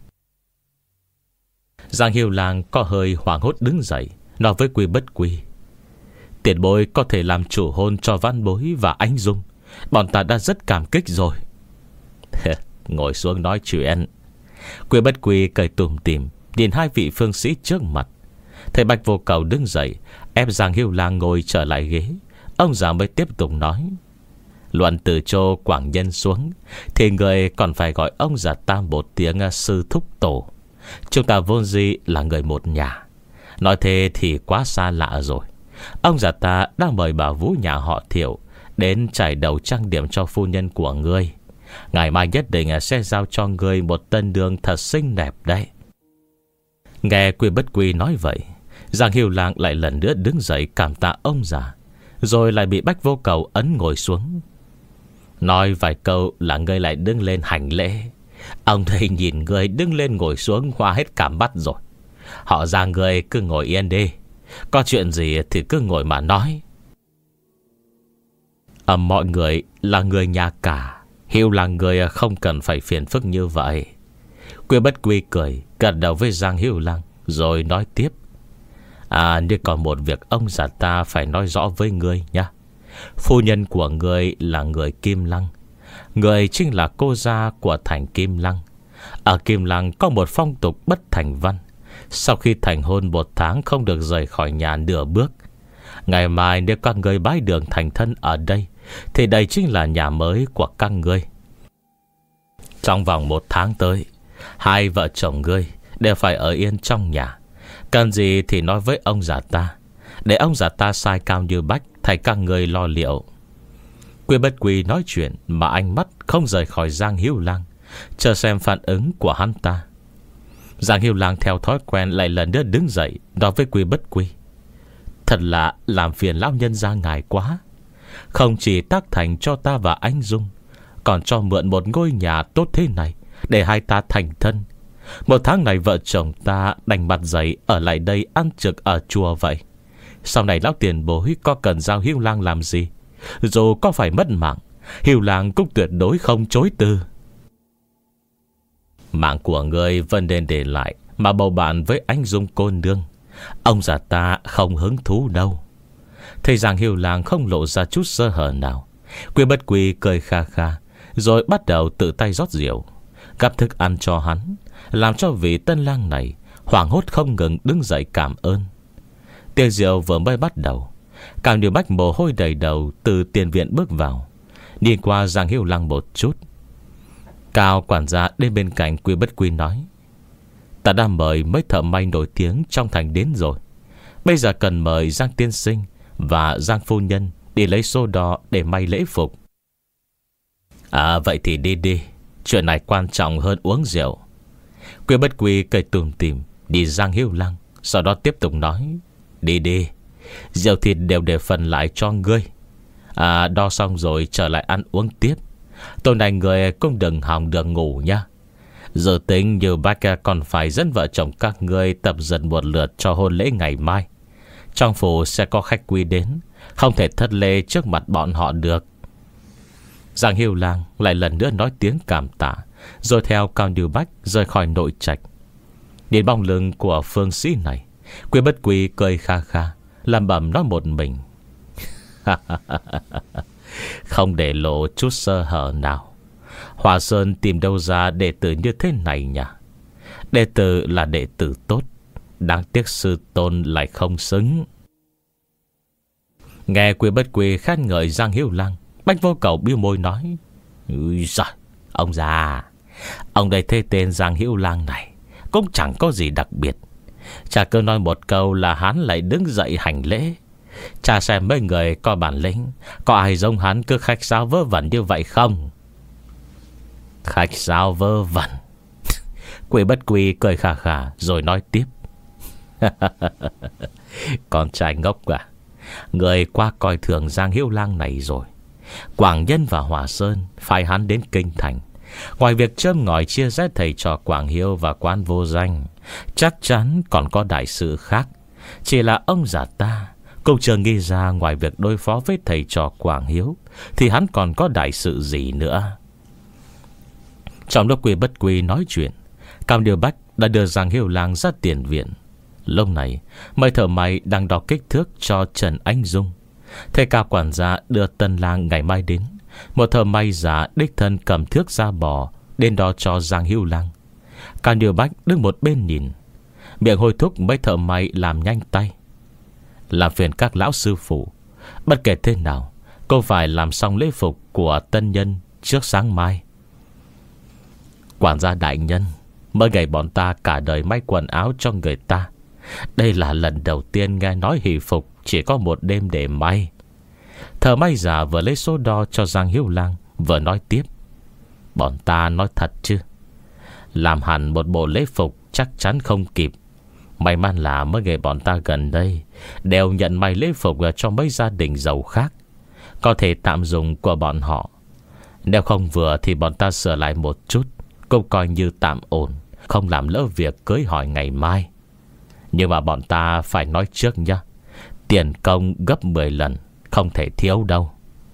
Speaker 1: Giang Hiêu Lang có hơi hoảng hốt đứng dậy, nói với Quy Bất Quy: Tiền bối có thể làm chủ hôn cho Văn Bối và Anh Dung, bọn ta đã rất cảm kích rồi. Ngồi xuống nói chuyện. Quy Bất Quy cười tủm tỉm nhìn hai vị phương sĩ trước mặt. Thầy Bạch Vô Cầu đứng dậy ép Giang Hiêu Lang ngồi trở lại ghế. Ông già mới tiếp tục nói: Luận từ Châu Quảng Nhân xuống thì người còn phải gọi ông già ta một tiếng sư thúc tổ. Chúng ta vốn dĩ là người một nhà. Nói thế thì quá xa lạ rồi. Ông già ta đang mời bà Vũ nhà họ Thiệu đến trải đầu trang điểm cho phu nhân của ngươi. Ngày mai nhất định sẽ giao cho ngươi một tân nương thật xinh đẹp đấy. Nghe Quy Bất Quy nói vậy, Giang Hiêu Lang lại lần nữa đứng dậy cảm tạ ông già, rồi lại bị Bách Vô Cầu ấn ngồi xuống. Nói vài câu là ngươi lại đứng lên hành lễ. Ông thầy nhìn ngươi đứng lên ngồi xuống hoa hết cả mắt rồi. Họ ra ngươi cứ ngồi yên đi. Có chuyện gì thì cứ ngồi mà nói. À, mọi người là người nhà cả. Hiêu là người không cần phải phiền phức như vậy. Quy Bất Quy cười gật đầu với Giang Hiêu Lang, rồi nói tiếp: À, nhưng còn một việc ông già ta phải nói rõ với ngươi nhé. Phu nhân của ngươi là người Kim Lăng. Người chính là cô gia của thành Kim Lăng. Ở Kim Lăng có một phong tục bất thành văn. Sau khi thành hôn một tháng không được rời khỏi nhà nửa bước. Ngày mai nếu các ngươi bái đường thành thân ở đây, thì đây chính là nhà mới của các ngươi. Trong vòng một tháng tới, hai vợ chồng ngươi đều phải ở yên trong nhà. Cần gì thì nói với ông già ta, để ông già ta sai Cao Như Bách thay các ngươi lo liệu. Quy Bất Quy nói chuyện mà ánh mắt không rời khỏi Giang Hiêu Lang, chờ xem phản ứng của hắn ta. Giang Hiêu Lang theo thói quen lại lần nữa đứng dậy nói với Quy Bất Quy: Thật là làm phiền lão nhân gia ngài quá. Không chỉ tác thành cho ta và anh Dung, còn cho mượn một ngôi nhà tốt thế này để hai ta thành thân. Một tháng này vợ chồng ta đành mặt dày ở lại đây ăn trực ở chùa vậy. Sau này lão tiền bối có cần giao Hưu Lang làm gì, dù có phải mất mạng, Hưu Lang cũng tuyệt đối không chối từ. Mạng của người vẫn nên để lại mà bầu bạn với anh Dung cô nương, ông già ta không hứng thú đâu. Thấy rằng Hưu Lang không lộ ra chút sơ hở nào, Quy Bất Quy cười kha kha, rồi bắt đầu tự tay rót rượu, gắp thức ăn cho hắn, làm cho vị tân lang này hoảng hốt không ngừng đứng dậy cảm ơn. Tiệc rượu vừa mới bắt đầu, Cao Như Bách mồ hôi đầy đầu từ tiền viện bước vào, nhìn qua Giang Hưu Lang một chút. Cao quản gia đến bên cạnh Quy Bất Quy nói: ta đã mời mấy thợ may nổi tiếng trong thành đến rồi, bây giờ cần mời Giang tiên sinh và Giang phu nhân đi lấy xô đo để may lễ phục. À vậy thì đi đi, chuyện này quan trọng hơn uống rượu. Quy Bất Quy cười tủm tỉm đi Giang Hưu Lang, sau đó tiếp tục nói: đi đi, rượu thịt đều để phần lại cho ngươi. À đo xong rồi trở lại ăn uống tiếp. Tối nay người cũng đừng hòng được ngủ nha. Giờ tính như bác còn phải dẫn vợ chồng các ngươi tập dần một lượt cho hôn lễ ngày mai. Trong phủ sẽ có khách quý đến, không thể thất lễ trước mặt bọn họ được. Giang Hưu Lang lại lần nữa nói tiếng cảm tạ, rồi theo Cao Như Bách rời khỏi nội trạch. Nhìn bóng lưng của phương sĩ này, Quy Bất Quy cười kha kha, làm bẩm nói một mình: không để lộ chút sơ hở nào. Hòa Sơn tìm đâu ra đệ tử như thế này nhỉ? Đệ tử là đệ tử tốt, đáng tiếc sư tôn lại không xứng. Nghe Quy Bất Quy khen ngợi Giang Hưu Lang, Bách Vô Cầu bĩu môi nói: ui giời, ông già, ông đây thế tên Giang Hưu Lang này cũng chẳng có gì đặc biệt. Chả cứ nói một câu là hắn lại đứng dậy hành lễ. Chả xem mấy người có bản lĩnh, có ai giống hắn cứ khách sáo vớ vẩn như vậy không? Khách sáo vớ vẩn. Quy Bất Quy cười khà khà rồi nói tiếp: con trai ngốc à, người quá coi thường Giang Hưu Lang này rồi. Quảng Nhân và Hòa Sơn phải hắn đến kinh thành, ngoài việc châm ngòi chia rẽ thầy trò Quảng Hiếu và Quan Vô Danh, chắc chắn còn có đại sự khác. Chỉ là ông già ta cũng chưa nghĩ ra ngoài việc đối phó với thầy trò Quảng Hiếu thì hắn còn có đại sự gì nữa. Trong lúc Quy Bất Quy nói chuyện, Cao Như Bách đã đưa Giang Hưu Lang ra tiền viện. Lúc này mấy thợ may đang đo kích thước cho Trần Anh Dung. Thầy Cao quản gia đưa tân lang ngày mai đến, một thợ may giả đích thân cầm thước da bò đến đo cho Giang Hưu Lang. Cao Như Bách đứng một bên nhìn, miệng hối thúc mấy thợ may làm nhanh tay. Làm phiền các lão sư phụ, bất kể thế nào cô phải làm xong lễ phục của tân nhân trước sáng mai. Quản gia đại nhân, mới ngày bọn ta cả đời may quần áo cho người ta. Đây là lần đầu tiên nghe nói hỷ phục chỉ có một đêm để may. Thợ may giả vừa lấy số đo cho Giang Hưu Lang, vừa nói tiếp: bọn ta nói thật chứ, làm hẳn một bộ lễ phục chắc chắn không kịp. May mắn là mới ngày bọn ta gần đây đều nhận may lễ phục cho mấy gia đình giàu khác, có thể tạm dùng của bọn họ. Nếu không vừa thì bọn ta sửa lại một chút, cũng coi như tạm ổn, không làm lỡ việc cưới hỏi ngày mai. Nhưng mà bọn ta phải nói trước nhá, tiền công gấp mười lần, không thể thiếu đâu.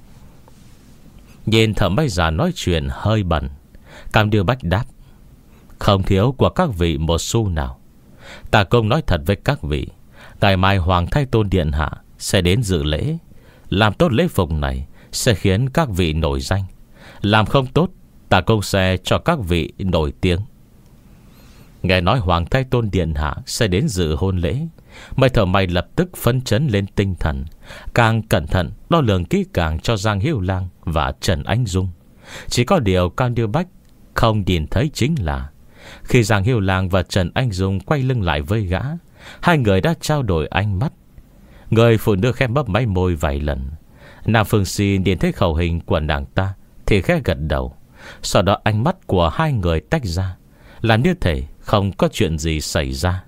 Speaker 1: Nhìn thợ may già nói chuyện hơi bẩn, Cao Như Bách đáp: không thiếu của các vị một xu nào. Ta cũng nói thật với các vị, ngày mai Hoàng Thái Tôn Điện Hạ sẽ đến dự lễ. Làm tốt lễ phục này sẽ khiến các vị nổi danh, làm không tốt ta cũng sẽ cho các vị nổi tiếng. Nghe nói Hoàng Thái Tôn Điện Hạ sẽ đến dự hôn lễ, mấy thợ may lập tức phấn chấn lên tinh thần, càng cẩn thận đo lường kỹ càng cho Giang Hưu Lang và Trần Anh Dung. Chỉ có điều Cao Như Bách không nhìn thấy chính là khi Giang Hưu Lang và Trần Anh Dung quay lưng lại với gã, hai người đã trao đổi ánh mắt. Người phụ nữ khẽ bấp máy môi vài lần. Nam Phương Si nhìn thấy khẩu hình của nàng ta thì khẽ gật đầu. Sau đó ánh mắt của hai người tách ra, làm như thể không có chuyện gì xảy ra.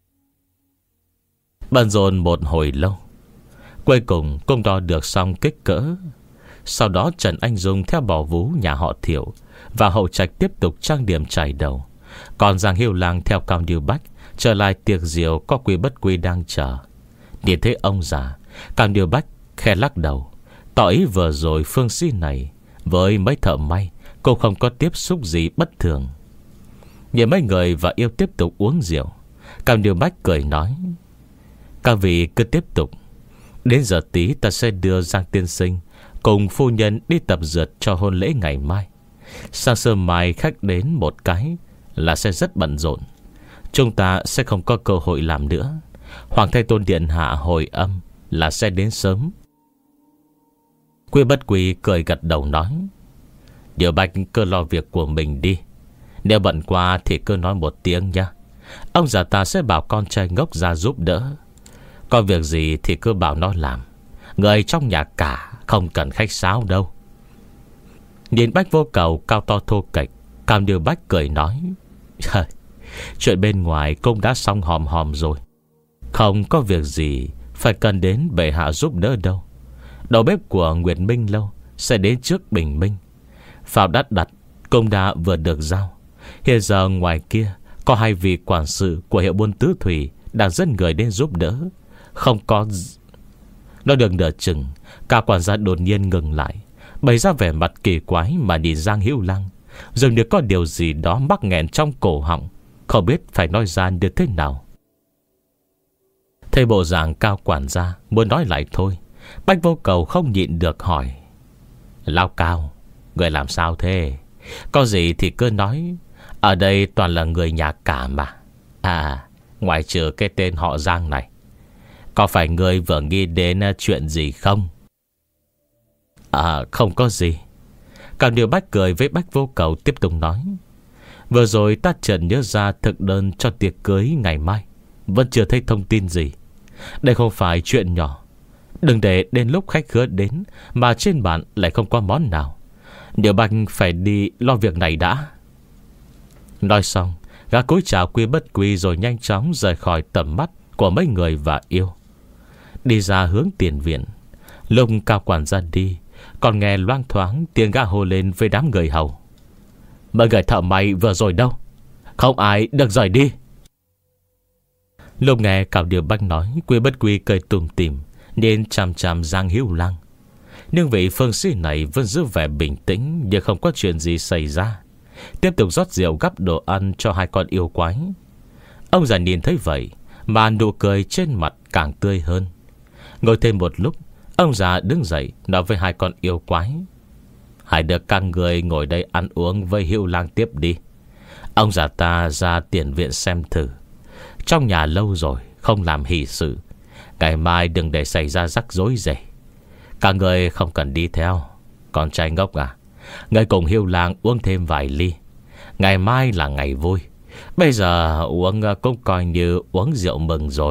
Speaker 1: Bận rộn một hồi lâu, cuối cùng cũng đo được xong kích cỡ. Sau đó Trần Anh Dung theo bảo vú nhà họ Thiệu và hậu trạch tiếp tục trang điểm chải đầu, Còn Giang Hiếu Lang theo Cao Như Bách trở lại tiệc rượu có Quy Bất Quy đang chờ. Nhìn thấy ông già, Cao Như Bách khẽ lắc đầu, tỏ ý vừa rồi phương sĩ này với mấy thợ may cũng không có tiếp xúc gì bất thường. Nhìn mấy người và yêu tiếp tục uống rượu, Cao Như Bách cười nói: các vị cứ tiếp tục. Đến giờ tí ta sẽ đưa Giang tiên sinh cùng phu nhân đi tập dượt cho hôn lễ ngày mai. Sáng sớm mai khách đến một cái là sẽ rất bận rộn, chúng ta sẽ không có cơ hội làm nữa. Hoàng Thái Tôn điện hạ hồi âm là sẽ đến sớm. Quy Bất Quy cười gật đầu nói: Điều Bạch cứ lo việc của mình đi. Nếu bận qua thì cứ nói một tiếng nha. Ông già ta sẽ bảo con trai ngốc ra giúp đỡ. Có việc gì thì cứ bảo nó làm. Người trong nhà cả không cần khách sáo đâu. Nhìn Bách Vô Cầu cao to thô kệch, Cao Như Bách cười nói: chuyện bên ngoài cũng đã xong hòm hòm rồi, không có việc gì phải cần đến bệ hạ giúp đỡ đâu. Đầu bếp của Nguyệt Minh Lâu sẽ đến trước bình minh. Pháo đắt đặt cũng đã vừa được giao. Hiện giờ ngoài kia có hai vị quản sự của hiệu buôn tứ thủy đang dẫn người đến giúp đỡ. Không có d... Nó được nửa chừng, cả quản gia đột nhiên ngừng lại, bày ra vẻ mặt kỳ quái mà nhìn Giang Hiếu Lang, dường như có điều gì đó mắc nghẹn trong cổ họng, không biết phải nói ra được thế nào. Thấy bộ dạng cao quản gia muốn nói lại thôi, Bách Vô Cầu không nhịn được hỏi: Lão Cao, người làm sao thế? Có gì thì cứ nói. Ở đây toàn là người nhà cả mà. À, ngoại trừ cái tên họ Giang này, có phải người vừa nghĩ đến chuyện gì không? À, không có gì. Cao Như Bách cười với Bách Vô Cầu tiếp tục nói: vừa rồi ta chợt nhớ ra thực đơn cho tiệc cưới ngày mai vẫn chưa thấy thông tin gì. Đây không phải chuyện nhỏ. Đừng để đến lúc khách khứa đến mà trên bàn lại không có món nào. Điều Bạch phải đi lo việc này đã. Nói xong, gã cúi chào Quy Bất Quy rồi nhanh chóng rời khỏi tầm mắt của mấy người và yêu, đi ra hướng tiền viện. Lúc cao quản gia đi, còn nghe loang thoáng tiếng gã hô lên với đám người hầu: mọi người thợ may vừa rồi đâu? Không ai được rời đi. Lúc nghe Cao Như Bách nói, Quy Bất Quy cười tủm tỉm nên chằm chằm Giang Hiếu Lang. Nhưng vị phương sĩ này vẫn giữ vẻ bình tĩnh như không có chuyện gì xảy ra, tiếp tục rót rượu gắp đồ ăn cho hai con yêu quái. Ông già nhìn thấy vậy mà nụ cười trên mặt càng tươi hơn. Ngồi thêm một lúc, ông già đứng dậy nói với hai con yêu quái: hãy được các người ngồi đây ăn uống với Hiếu Lang tiếp đi. Ông già ta ra tiền viện xem thử. Trong nhà lâu rồi không làm hỷ sự, ngày mai đừng để xảy ra rắc rối gì. Các người không cần đi theo. Con trai ngốc à, người cùng Hiếu Lang uống thêm vài ly. Ngày mai là ngày vui, bây giờ uống cũng coi như uống rượu mừng rồi.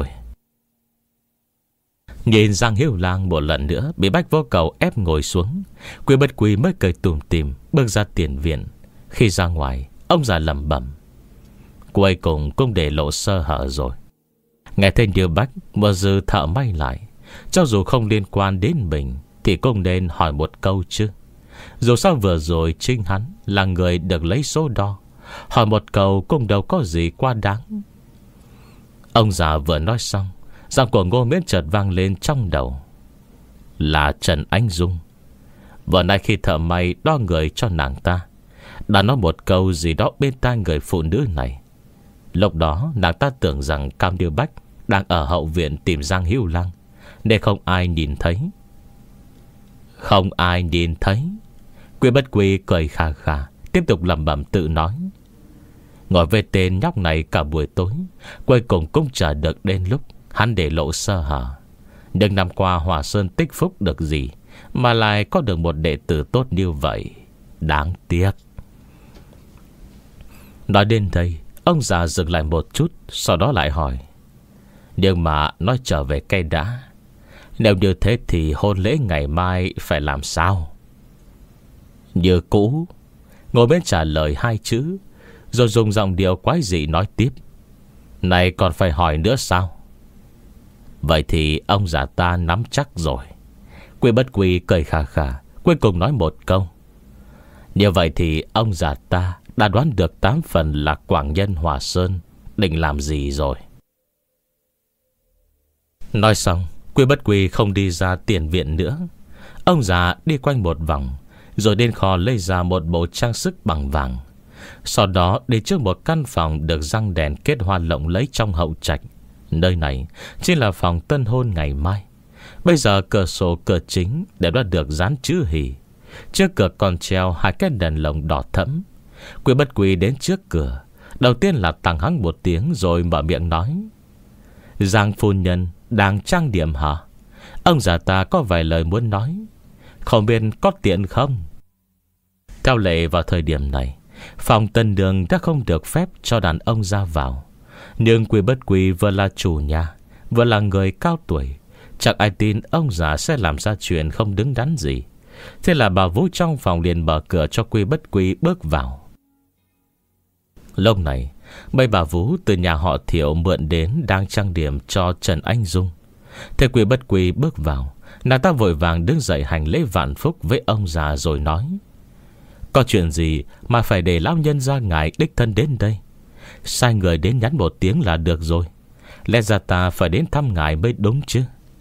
Speaker 1: Nhìn Giang Hiếu Lang một lần nữa bị Bách Vô Cầu ép ngồi xuống, Quy Bất Quy mới cười tủm tỉm bước ra tiền viện. Khi ra ngoài, ông già lẩm bẩm: cuối cùng cũng để lộ sơ hở rồi. Nghe thấy Như Bách một dư thợ may lại, cho dù không liên quan đến mình thì cũng nên hỏi một câu chứ. Dù sao vừa rồi chính hắn là người được lấy số đo, hỏi một câu cũng đâu có gì quá đáng. Ông già vừa nói xong, giọng của Ngô Miễn chợt vang lên trong đầu: là Trần Ánh Dung. Vừa nãy khi thợ may đo người cho nàng ta đã nói một câu gì đó bên tai người phụ nữ này. Lúc đó nàng ta tưởng rằng Cao Như Bách đang ở hậu viện tìm Giang Hiếu Lang, nên không ai nhìn thấy. Không ai nhìn thấy. Quy Bất Quy cười khà khà, tiếp tục lẩm bẩm tự nói: ngồi với tên nhóc này cả buổi tối, cuối cùng cũng chờ được đến lúc hắn để lộ sơ hở. Nhưng năm qua Hòa Sơn tích phúc được gì mà lại có được một đệ tử tốt như vậy. Đáng tiếc. Nói đến đây, ông già dừng lại một chút, sau đó lại hỏi: nhưng mà nói trở về cây đã, nếu như thế thì hôn lễ ngày mai phải làm sao? Như cũ. Ngồi bên trả lời hai chữ, rồi dùng giọng điệu quái dị nói tiếp: này còn phải hỏi nữa sao? Vậy thì ông già ta nắm chắc rồi. Quy Bất Quy cười khà khà, cuối cùng nói một câu: như vậy thì ông già ta đã đoán được tám phần là Quảng Nhân Hòa Sơn định làm gì rồi. Nói xong, Quy Bất Quy không đi ra tiền viện nữa. Ông già đi quanh một vòng, rồi đến kho lấy ra một bộ trang sức bằng vàng. Sau đó đi trước một căn phòng được răng đèn kết hoa lộng lẫy trong hậu trạch. Nơi này chính là phòng tân hôn ngày mai. Bây giờ cửa sổ cửa chính đều đã được dán chữ hỷ. Trước cửa còn treo hai cái đèn lồng đỏ thẫm. Quy Bất Quy đến trước cửa, đầu tiên là tặng hắn một tiếng rồi mở miệng nói: Giang phu nhân đang trang điểm hả? Ông già ta có vài lời muốn nói, không biết có tiện không? Theo lệ vào thời điểm này, phòng tân đường đã không được phép cho đàn ông ra vào. Nhưng Quy Bất Quy vừa là chủ nhà, vừa là người cao tuổi, chẳng ai tin ông già sẽ làm ra chuyện không đứng đắn gì. Thế là bà Vũ trong phòng liền mở cửa cho Quy Bất Quy bước vào. Lúc này, mấy bà Vũ từ nhà họ Thiệu mượn đến đang trang điểm cho Trần Anh Dung. Thế Quy Bất Quy bước vào, nàng ta vội vàng đứng dậy hành lễ vạn phúc với ông già rồi nói: Có chuyện gì mà phải để lão nhân gia ngài đích thân đến đây? Sai người đến nhắn một tiếng là được rồi. Lẽ ra ta phải đến thăm ngài mới đúng chứ.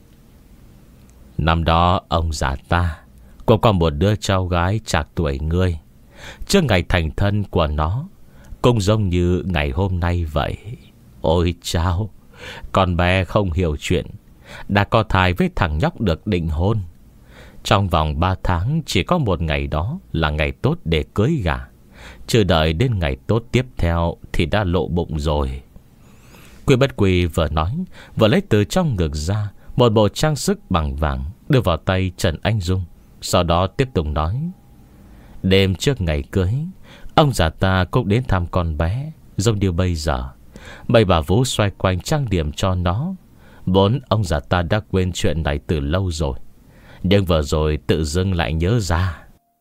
Speaker 1: Năm đó ông già ta cũng có một đứa cháu gái trạc tuổi ngươi. Trước ngày thành thân của nó cũng giống như ngày hôm nay vậy. Ôi chao, con bé không hiểu chuyện, đã có thai với thằng nhóc được định hôn. Trong vòng ba tháng chỉ có một ngày đó là ngày tốt để cưới gả. Chưa đợi đến ngày tốt tiếp theo thì đã lộ bụng rồi. Quy Bất Quy vừa nói, vừa lấy từ trong ngực ra một bộ trang sức bằng vàng đưa vào tay Trần Anh Dung. Sau đó tiếp tục nói: Đêm trước ngày cưới, ông già ta cũng đến thăm con bé, giống như bây giờ. Mấy bà Vũ xoay quanh trang điểm cho nó. Vốn ông già ta đã quên chuyện này từ lâu rồi, nhưng vừa rồi tự dưng lại nhớ ra.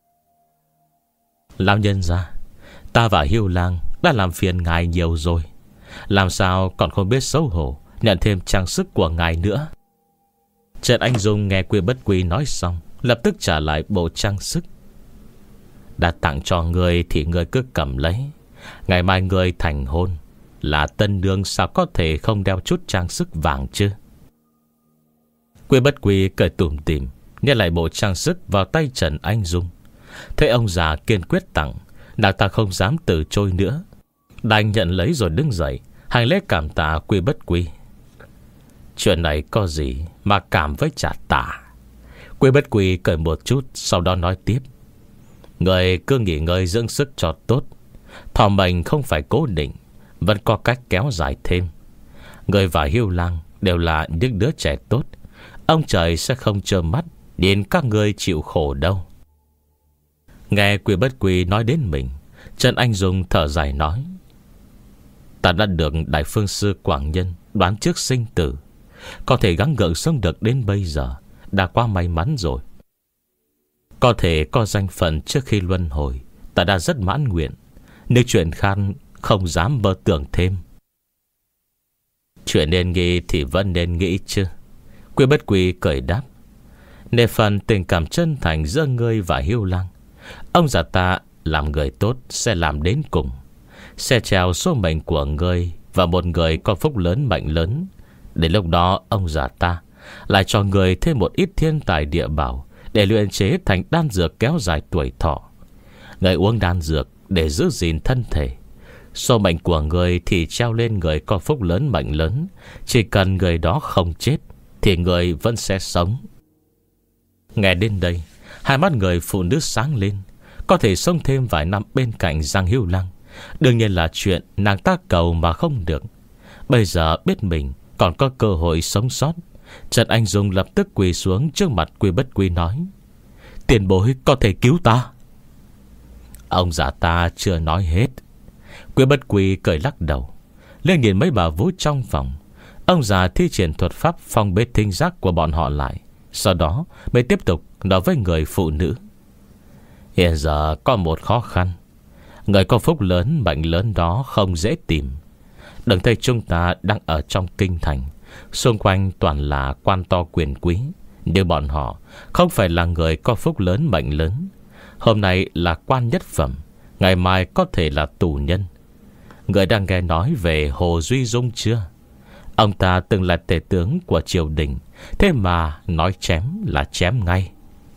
Speaker 1: Lão nhân gia, ta và Hiêu Lang đã làm phiền ngài nhiều rồi, làm sao còn không biết xấu hổ nhận thêm trang sức của ngài nữa. Trần Anh Dung nghe Quy Bất Quy nói xong, lập tức trả lại bộ trang sức. Đã tặng cho người thì người cứ cầm lấy. Ngày mai người thành hôn, là tân nương sao có thể không đeo chút trang sức vàng chứ? Quy Bất Quy cười tủm tỉm nhét lại bộ trang sức vào tay Trần Anh Dung. Thấy ông già kiên quyết tặng, nàng ta không dám từ chối nữa, đành nhận lấy rồi đứng dậy hành lễ cảm tạ Quy Bất Quy. Chuyện này có gì mà cảm với trả tạ? Quy Bất Quy cười một chút, sau đó nói tiếp: Người cứ nghỉ ngơi dưỡng sức cho tốt. Thọ mệnh không phải cố định, vẫn có cách kéo dài thêm. Người và Hiêu Lang đều là những đứa trẻ tốt, ông trời sẽ không trơ mắt nhìn các người chịu khổ đâu. Nghe Quy Bất Quy nói đến mình, Trần Anh Dung thở dài nói: Ta đã được Đại Phương Sư Quảng Nhân đoán trước sinh tử, có thể gắng gượng sống được đến bây giờ đã quá may mắn rồi. Có thể có danh phận trước khi luân hồi, ta đã rất mãn nguyện. Nếu chuyện khan không dám mơ tưởng thêm. Chuyện nên nghĩ thì vẫn nên nghĩ chứ, Quy Bất Quy cười đáp. Nề phần tình cảm chân thành giữa ngươi và Hiêu Lang, ông già ta làm người tốt sẽ làm đến cùng, sẽ trao số mệnh của ngươi và một người có phúc lớn mệnh lớn. Đến lúc đó ông già ta lại cho người thêm một ít thiên tài địa bảo để luyện chế thành đan dược kéo dài tuổi thọ. Người uống đan dược để giữ gìn thân thể. Số mệnh của người thì treo lên người có phúc lớn mệnh lớn. Chỉ cần người đó không chết thì người vẫn sẽ sống. Nghe đến đây, hai mắt người phụ nữ sáng lên. Có thể sống thêm vài năm bên cạnh Giang Hiêu Lang, đương nhiên là chuyện nàng ta cầu mà không được. Bây giờ biết mình còn có cơ hội sống sót, Trần Anh Dung lập tức quỳ xuống trước mặt Quy Bất Quy nói: Tiền bối có thể cứu ta. Ông già ta chưa nói hết. Quy Bất Quy cười lắc đầu, lên nhìn mấy bà Vũ trong phòng. Ông già thi triển thuật pháp phong bế thính giác của bọn họ lại, sau đó mới tiếp tục nói với người phụ nữ: Hiện giờ có một khó khăn. Người có phúc lớn mệnh lớn đó không dễ tìm. Đừng thấy chúng ta đang ở trong kinh thành, xung quanh toàn là quan to quyền quý, nhưng bọn họ không phải là người có phúc lớn mệnh lớn. Hôm nay là quan nhất phẩm, ngày mai có thể là tù nhân. Người đang nghe nói về Hồ Duy Dung chưa? Ông ta từng là tể tướng của triều đình, thế mà nói chém là chém ngay.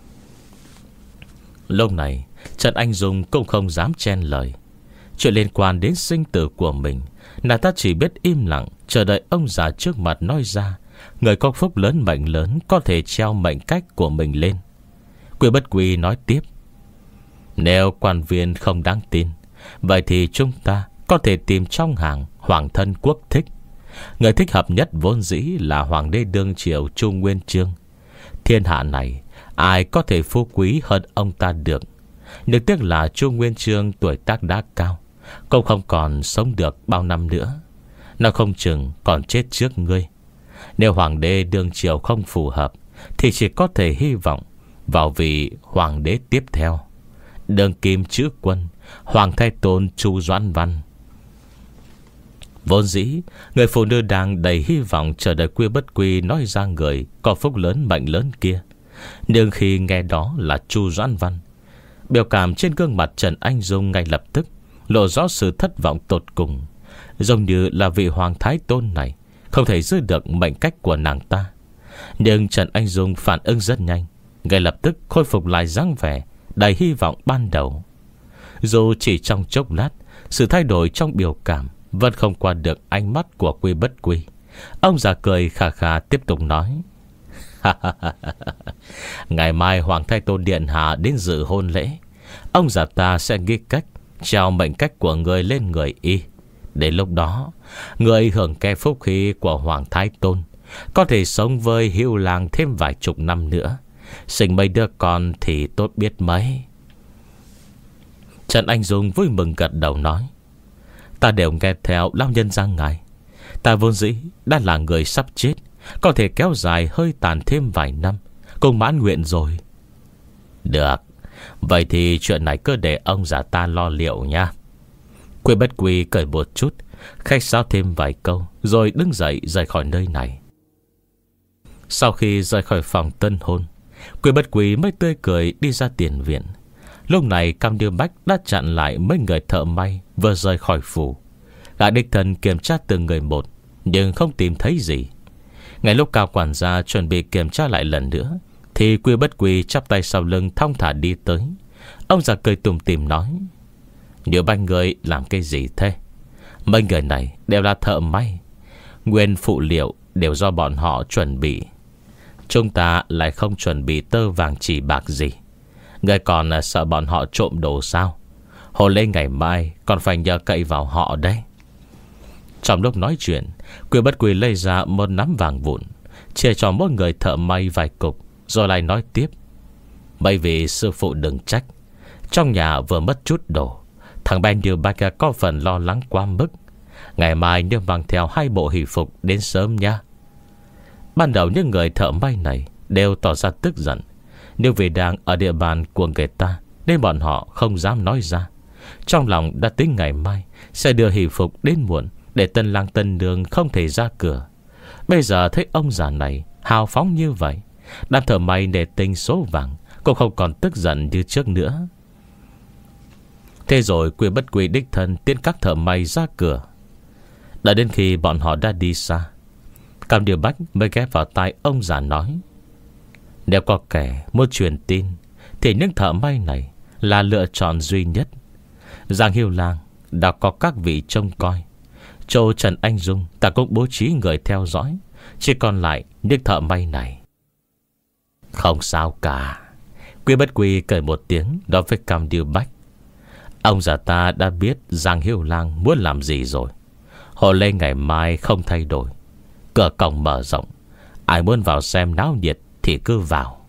Speaker 1: Lúc này Trần Anh Dung cũng không dám chen lời. Chuyện liên quan đến sinh tử của mình, nàng ta chỉ biết im lặng chờ đợi ông già trước mặt nói ra. Người có phúc lớn mệnh lớn có thể treo mệnh cách của mình lên. Quy Bất Quy nói tiếp: nếu quan viên không đáng tin, vậy thì chúng ta có thể tìm trong hàng hoàng thân quốc thích. Người thích hợp nhất vốn dĩ là hoàng đế đương triều Chu Nguyên Chương. Thiên hạ này ai có thể phú quý hơn ông ta được. Nhưng tiếc là Chu Nguyên Chương tuổi tác đã cao, cũng không còn sống được bao năm nữa. Nó không chừng còn chết trước ngươi. Nếu hoàng đế đương triều không phù hợp, thì chỉ có thể hy vọng vào vị hoàng đế tiếp theo, đương kim chữ quân, Hoàng Thái Tôn Chu Doãn Văn. Vốn dĩ người phụ nữ đang đầy hy vọng chờ đợi Quy Bất Quy nói ra người có phúc lớn mệnh lớn kia. Nhưng khi nghe đó là Chu Doãn Văn, biểu cảm trên gương mặt Trần Anh Dung ngay lập tức lộ rõ sự thất vọng tột cùng. Giống như là vị Hoàng Thái Tôn này không thể giữ được mệnh cách của nàng ta. Nhưng Trần Anh Dung phản ứng rất nhanh, ngay lập tức khôi phục lại dáng vẻ đầy hy vọng ban đầu. Dù chỉ trong chốc lát, sự thay đổi trong biểu cảm vẫn không qua được ánh mắt của Quy Bất Quy. Ông già cười khà khà tiếp tục nói: ngày mai Hoàng Thái Tôn điện hạ đến dự hôn lễ, ông già ta sẽ nghĩ cách trao mệnh cách của người lên người y. Đến lúc đó, người hưởng ke phúc khí của Hoàng Thái Tôn, có thể sống với Hưu Lang thêm vài chục năm nữa, sinh mấy đứa con thì tốt biết mấy. Trần Anh Dung vui mừng gật đầu nói: ta đều nghe theo lão nhân gia ngài. Ta vốn dĩ đã là người sắp chết, có thể kéo dài hơi tàn thêm vài năm, cùng mãn nguyện rồi. Được, vậy thì chuyện này cứ để ông già ta lo liệu nha. Quy Bất Quy cười một chút, khách sáo thêm vài câu, rồi đứng dậy rời khỏi nơi này. Sau khi rời khỏi phòng tân hôn, Quy Bất Quy mới tươi cười đi ra tiền viện. Lúc này Cam Điêu Bách đã chặn lại mấy người thợ may vừa rời khỏi phủ. Gã đích thân kiểm tra từng người một, nhưng không tìm thấy gì. Ngay lúc Cao quản gia chuẩn bị kiểm tra lại lần nữa, thì Quy Bất Quy chắp tay sau lưng thong thả đi tới. Ông già cười tủm tỉm nói: nhiều banh người làm cái gì thế? Mấy người này đều là thợ may, nguyên phụ liệu đều do bọn họ chuẩn bị. Chúng ta lại không chuẩn bị tơ vàng chỉ bạc gì. Người còn sợ bọn họ trộm đồ sao? Hồ lễ ngày mai còn phải nhờ cậy vào họ đấy. Trong lúc nói chuyện, Quy Bất Quy lấy ra một nắm vàng vụn, chia cho mỗi người thợ may vài cục, rồi lại nói tiếp: bởi vì sư phụ đừng trách, trong nhà vừa mất chút đồ, thằng Ben như Bạch có phần lo lắng quá mức. Ngày mai nếu mang theo hai bộ hỷ phục đến sớm nha. Ban đầu những người thợ may này đều tỏ ra tức giận, nhưng vì đang ở địa bàn của người ta nên bọn họ không dám nói ra. Trong lòng đã tính ngày mai sẽ đưa hỷ phục đến muộn, để tân lang tân nương không thể ra cửa. Bây giờ thấy ông già này hào phóng như vậy, đám thợ may để tình số vàng cũng không còn tức giận như trước nữa. Thế rồi Quy Bất Quy đích thân tiễn các thợ may ra cửa. Đợi đến khi bọn họ đã đi xa, Cam Điêu Bách mới ghé vào tai ông già nói: nếu có kẻ muốn truyền tin, thì những thợ may này là lựa chọn duy nhất. Giang Hiêu Lang đã có các vị trông coi, Châu Trần Anh Dung ta cũng bố trí người theo dõi, chỉ còn lại những thợ may này. Không sao cả. Quy Bất Quy cười một tiếng đối với Cam Điêu Bách: ông già ta đã biết Giang Hiêu Lang muốn làm gì rồi. Hồ lê ngày mai không thay đổi, cửa cổng mở rộng, ai muốn vào xem náo nhiệt thì cứ vào.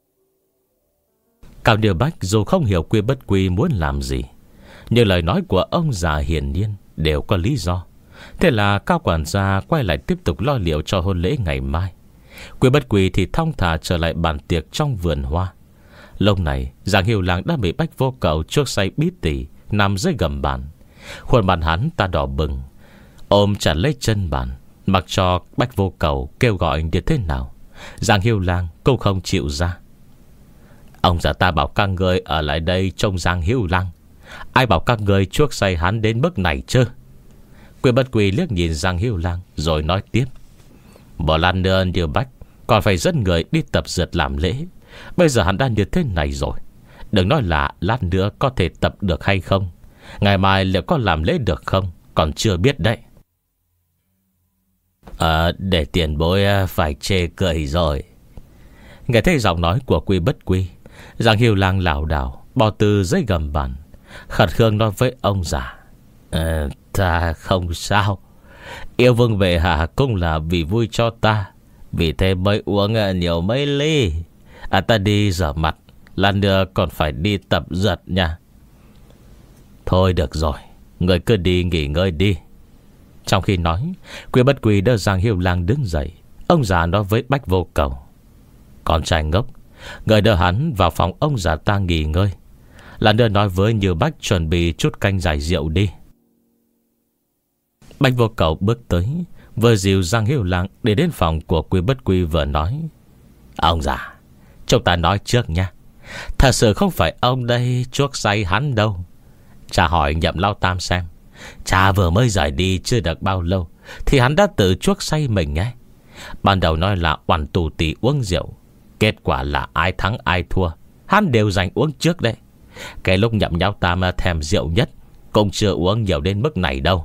Speaker 1: Cam Điêu Bách dù không hiểu Quy Bất Quy muốn làm gì, nhưng lời nói của ông già hiển nhiên đều có lý do. Thế là Cao quản gia quay lại tiếp tục lo liệu cho hôn lễ ngày mai. Quy Bất Quy thì thong thả trở lại bàn tiệc trong vườn hoa. Lúc này Giang Hiêu Lang đã bị Bách Vô Cầu chuốc say bí tỉ nằm dưới gầm bàn. Khuôn mặt hắn ta đỏ bừng, ôm chặt lấy chân bàn, mặc cho Bách Vô Cầu kêu gọi như thế nào, Giang Hiêu Lang cũng không chịu ra. Ông già ta bảo các người ở lại đây trông Giang Hiêu Lang, Ai bảo các người chuốc say hắn đến mức này chứ? Quy Bất Quy liếc nhìn Giang Hiêu Lang rồi nói tiếp: Một lần nữa Điều Bách còn phải dẫn người đi tập dượt làm lễ. Bây giờ hắn đã như thế này rồi, đừng nói là lát nữa có thể tập được hay không, ngày mai liệu có làm lễ được không còn chưa biết đấy. À, để tiền bối phải chê cười rồi. Nghe thấy giọng nói của Quy Bất Quy, Giang Hiêu Lang lảo đảo bò từ dưới gầm bàn, khẩn khương nói với ông già: à, ta không sao. Yêu vương bệ hạ cũng là vì vui cho ta, vì thế mới uống nhiều mấy ly. À, ta đi rửa mặt, lần nữa còn phải đi tập giật nha. Thôi được rồi, người cứ đi nghỉ ngơi đi. Trong khi nói, Quy Bất Quy đỡ Giang Hiêu Lang đứng dậy. Ông già nói với Bách Vô Cầu: Con trai ngốc, người đỡ hắn vào phòng ông già ta nghỉ ngơi. Lần nữa nói với Như Bách chuẩn bị chút canh giải rượu đi. Bách Vô Cầu bước tới, vừa dìu Giang Hiêu Lang để đến phòng của Quy Bất Quy, vừa nói: Ông già, chúng ta nói trước nha, thật sự không phải ông đây chuốc say hắn đâu. Cha hỏi Nhậm Lao Tam xem, cha vừa mới rời đi chưa được bao lâu thì hắn đã tự chuốc say mình ấy. Ban đầu nói là oằn tù tì uống rượu, kết quả là ai thắng ai thua hắn đều giành uống trước đấy. Cái lúc Nhậm Lao Tam thèm rượu nhất cũng chưa uống nhiều đến mức này đâu.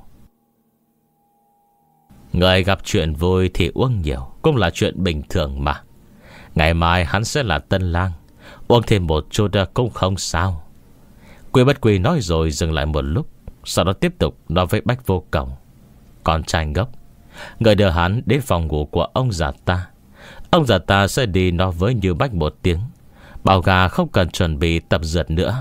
Speaker 1: Người gặp chuyện vui thì uống nhiều cũng là chuyện bình thường mà. Ngày mai hắn sẽ là tân lang, uống thêm một chút cũng không sao. Quy Bất Quy nói rồi dừng lại một lúc, sau đó tiếp tục nói với Bách Vô Cầu: Con trai ngốc, người đưa hắn đến phòng ngủ của ông già ta. Ông già ta sẽ đi nói với Như Bách một tiếng, bảo gà không cần chuẩn bị tập dượt nữa.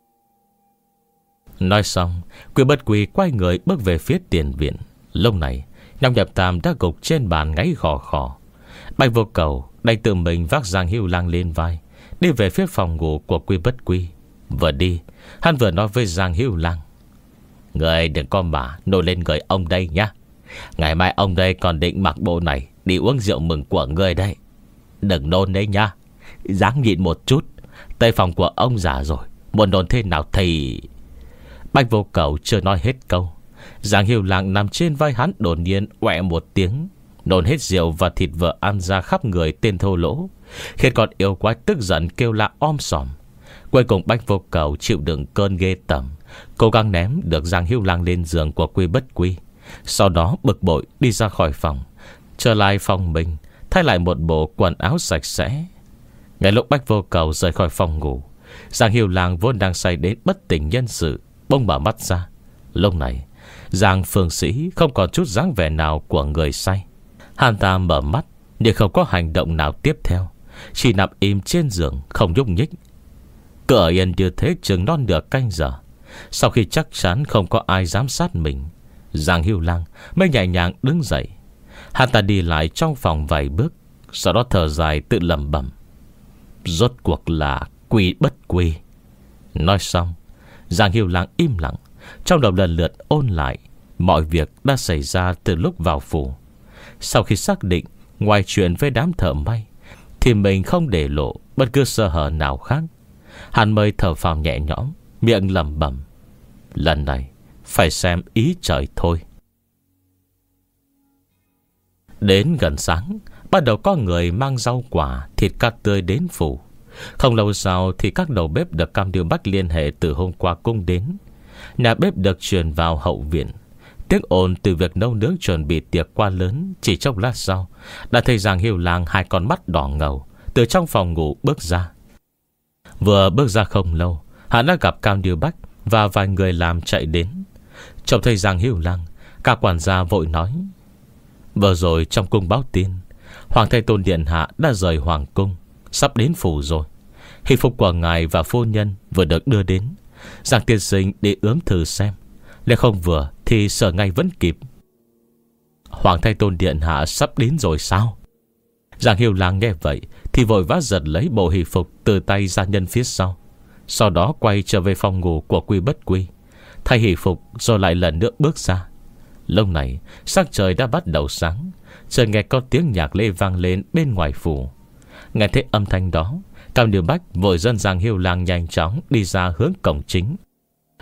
Speaker 1: Nói xong, Quy Bất Quy quay người bước về phía tiền viện. Lúc này Nhong Nhập Tam đã gục trên bàn ngáy khò khò. Bách Vô Cầu đành tự mình vác Giang Hiêu Lang lên vai, đi về phía phòng ngủ của Quy Bất Quy. Vừa đi, hắn vừa nói với Giang Hiêu Lang: Người đừng có mà nổi lên người ông đây nhá. Ngày mai ông đây còn định mặc bộ này đi uống rượu mừng của người đây. Đừng nôn đấy nhá, dáng nhịn một chút. Tới phòng của ông già rồi, muốn nôn thế nào thì... Bách Vô Cầu chưa nói hết câu, Giang Hiêu Lang nằm trên vai hắn đột nhiên quẹ một tiếng, nôn hết rượu và thịt vợ ăn ra khắp người tên thô lỗ, khiến con yêu quái tức giận kêu la om sòm. Cuối cùng Bách Vô Cầu chịu đựng cơn ghê tởm, cố gắng ném được Giang Hiêu Lang lên giường của Quy Bất Quy. Sau đó bực bội đi ra khỏi phòng, trở lại phòng mình, thay lại một bộ quần áo sạch sẽ. Ngay lúc Bách Vô Cầu rời khỏi phòng ngủ, Giang Hiêu Lang vốn đang say đến bất tỉnh nhân sự bỗng mở mắt ra. Lúc này Giang Phương Sĩ không còn chút dáng vẻ nào của người say. Hắn ta mở mắt nhưng không có hành động nào tiếp theo, chỉ nằm im trên giường không nhúc nhích. Cứ ở yên như thế chừng non nửa canh giờ. Sau khi chắc chắn không có ai giám sát mình, Giang Hiêu Lang mới nhẹ nhàng đứng dậy. Hắn ta đi lại trong phòng vài bước, sau đó thở dài tự lẩm bẩm: Rốt cuộc là Quy Bất Quy. Nói xong, Giang Hiêu Lang im lặng, trong đầu lần lượt ôn lại mọi việc đã xảy ra từ lúc vào phủ. Sau khi xác định ngoài chuyện với đám thợ may thì mình không để lộ bất cứ sơ hở nào khác, hắn mới thở phào nhẹ nhõm, miệng lẩm bẩm: Lần này phải xem ý trời thôi. Đến gần sáng, bắt đầu có người mang rau quả, thịt cá tươi đến phủ. Không lâu sau thì các đầu bếp được Cam Điêu Bách liên hệ từ hôm qua cung đến. Nhà bếp được truyền vào hậu viện. Tiếng ồn từ việc nấu nướng chuẩn bị tiệc quá lớn. Chỉ chốc lát sau đã thấy Giang Hiêu Lang hai con mắt đỏ ngầu từ trong phòng ngủ bước ra. Vừa bước ra không lâu, hắn đã gặp Cam Điêu Bách và vài người làm chạy đến. Trông thấy Giang Hiêu Lang, cả quản gia vội nói: Vừa rồi trong cung báo tin, Hoàng Thái Tôn Điện Hạ đã rời Hoàng cung, sắp đến phủ rồi. Hỷ phục của ngài và phu nhân vừa được đưa đến. Giang tiên sinh để ướm thử xem, nếu không vừa thì sợ ngay vẫn kịp. Hoàng Thái Tôn Điện Hạ sắp đến rồi sao? Giang Hiêu Lang nghe vậy thì vội vã giật lấy bộ hỷ phục từ tay gia nhân phía sau, sau đó quay trở về phòng ngủ của Quy Bất Quy, thay hỷ phục rồi lại lần nữa bước ra. Lúc này sắc trời đã bắt đầu sáng, chợt nghe có tiếng nhạc lễ vang lên bên ngoài phủ. Nghe thấy âm thanh đó, Cam Điêu Bách vội dẫn Giang Hiêu Lang nhanh chóng đi ra hướng cổng chính.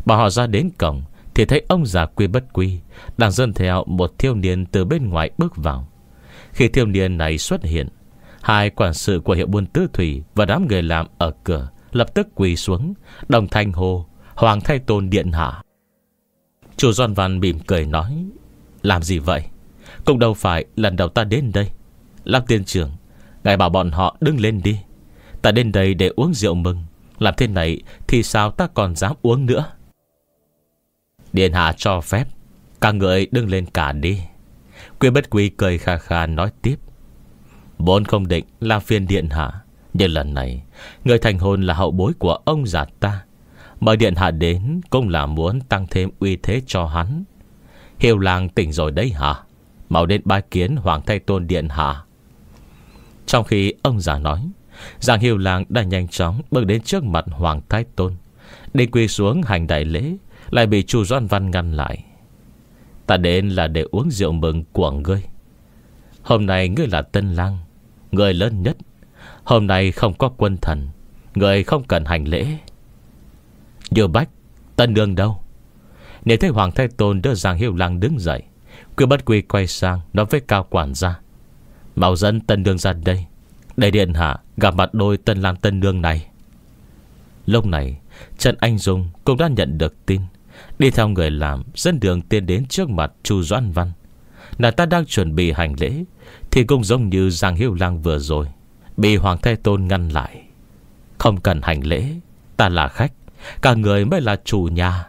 Speaker 1: Bảo họ ra đến cổng thì thấy ông già Quy Bất Quy đang dẫn theo một thiếu niên từ bên ngoài bước vào. Khi thiếu niên này xuất hiện, hai quản sự của hiệu buôn Tứ Thủy và đám người làm ở cửa lập tức quỳ xuống, đồng thanh hô: Hoàng Thái Tôn điện hạ. Chu Doan Văn mỉm cười nói: Làm gì vậy? Cũng đâu phải lần đầu ta đến đây. Lăng tiên trưởng, ngài bảo bọn họ đứng lên đi. Ta đến đây để uống rượu mừng. Làm thế này thì sao ta còn dám uống nữa? Điện hạ cho phép, các người đứng lên cả đi. Quy Bất Quy cười kha kha nói tiếp: Vốn không định làm phiền điện hạ, nhưng lần này người thành hôn là hậu bối của ông già ta, mời điện hạ đến cũng là muốn tăng thêm uy thế cho hắn. Hiệu Lang tỉnh rồi đấy hả? Mau đến bái kiến Hoàng Thái Tôn điện hạ. Trong khi ông già nói, Giang Hiệu Lang đã nhanh chóng bước đến trước mặt Hoàng Thái Tôn, định quỳ xuống hành đại lễ, lại bị Chu Doan Văn ngăn lại. Ta đến là để uống rượu mừng của ngươi. Hôm nay ngươi là tân lang, người lớn nhất. Hôm nay không có quân thần, người không cần hành lễ. Như Bách, tân nương đâu? Nếu thấy Hoàng Thái Tôn đưa Giang Hiệu Lang đứng dậy, Quy Bất Quy quay sang nói với cao quản gia: Mau dẫn tân nương ra đây, để điện hạ gặp mặt đôi tân lang tân nương này. Lúc này Trần Anh Dung cũng đã nhận được tin, đi theo người làm dẫn đường tiến đến trước mặt Chu Doãn Văn. Nàng ta đang chuẩn bị hành lễ thì cũng giống như Giang Hiệu Lang vừa rồi, bị Hoàng Thái Tôn ngăn lại: Không cần hành lễ, ta là khách, cả người mới là chủ nhà.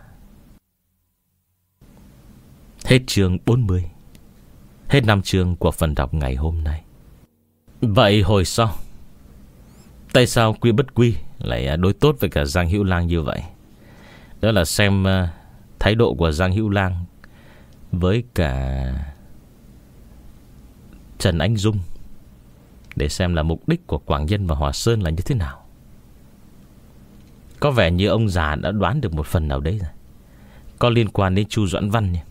Speaker 1: Hết chương bốn mươi. Hết năm chương của phần đọc ngày hôm nay. Vậy hồi sau, tại sao Quy Bất Quy lại đối tốt với cả Giang Hữu Lang như vậy? Đó là xem uh, thái độ của Giang Hữu Lang với cả Trần Anh Dung, để xem là mục đích của Quảng Nhân và Hòa Sơn là như thế nào. Có vẻ như ông già đã đoán được một phần nào đấy rồi, có liên quan đến Chu Doãn Văn nhỉ?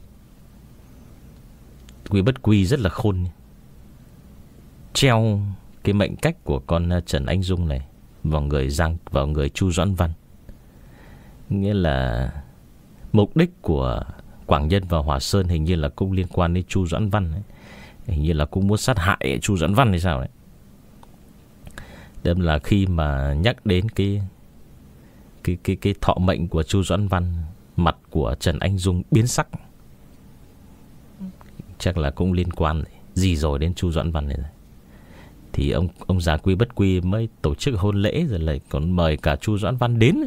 Speaker 1: Quy Bất Quy rất là khôn nhỉ? Treo cái mệnh cách của con Trần Anh Dung này vào người Giang, vào người Chu Doãn Văn. Nghĩa là mục đích của Quảng Nhân và Hòa Sơn hình như là cũng liên quan đến Chu Doãn Văn ấy. Hình như là cũng muốn sát hại Chu Doãn Văn hay sao đấy. Đó là khi mà nhắc đến cái Cái, cái, cái thọ mệnh của Chu Doãn Văn, mặt của Trần Anh Dung biến sắc. Chắc là cũng liên quan gì rồi đến Chu Doãn Văn này. Thì ông ông già Quy Bất Quy mới tổ chức hôn lễ, rồi lại còn mời cả Chu Doãn Văn đến.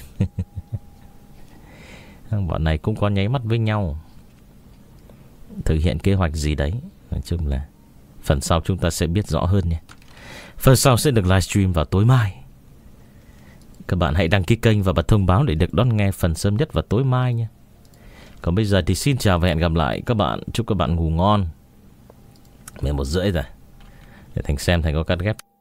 Speaker 1: Bọn này cũng có nháy mắt với nhau, thực hiện kế hoạch gì đấy. Nói chung là phần sau chúng ta sẽ biết rõ hơn nhé. Phần sau sẽ được livestream vào tối mai. Các bạn hãy đăng ký kênh và bật thông báo để được đón nghe phần sớm nhất vào tối mai nhé. Còn bây giờ thì xin chào và hẹn gặp lại các bạn. Chúc các bạn ngủ ngon. mười một rưỡi rồi, để Thành xem Thành có cắt ghép.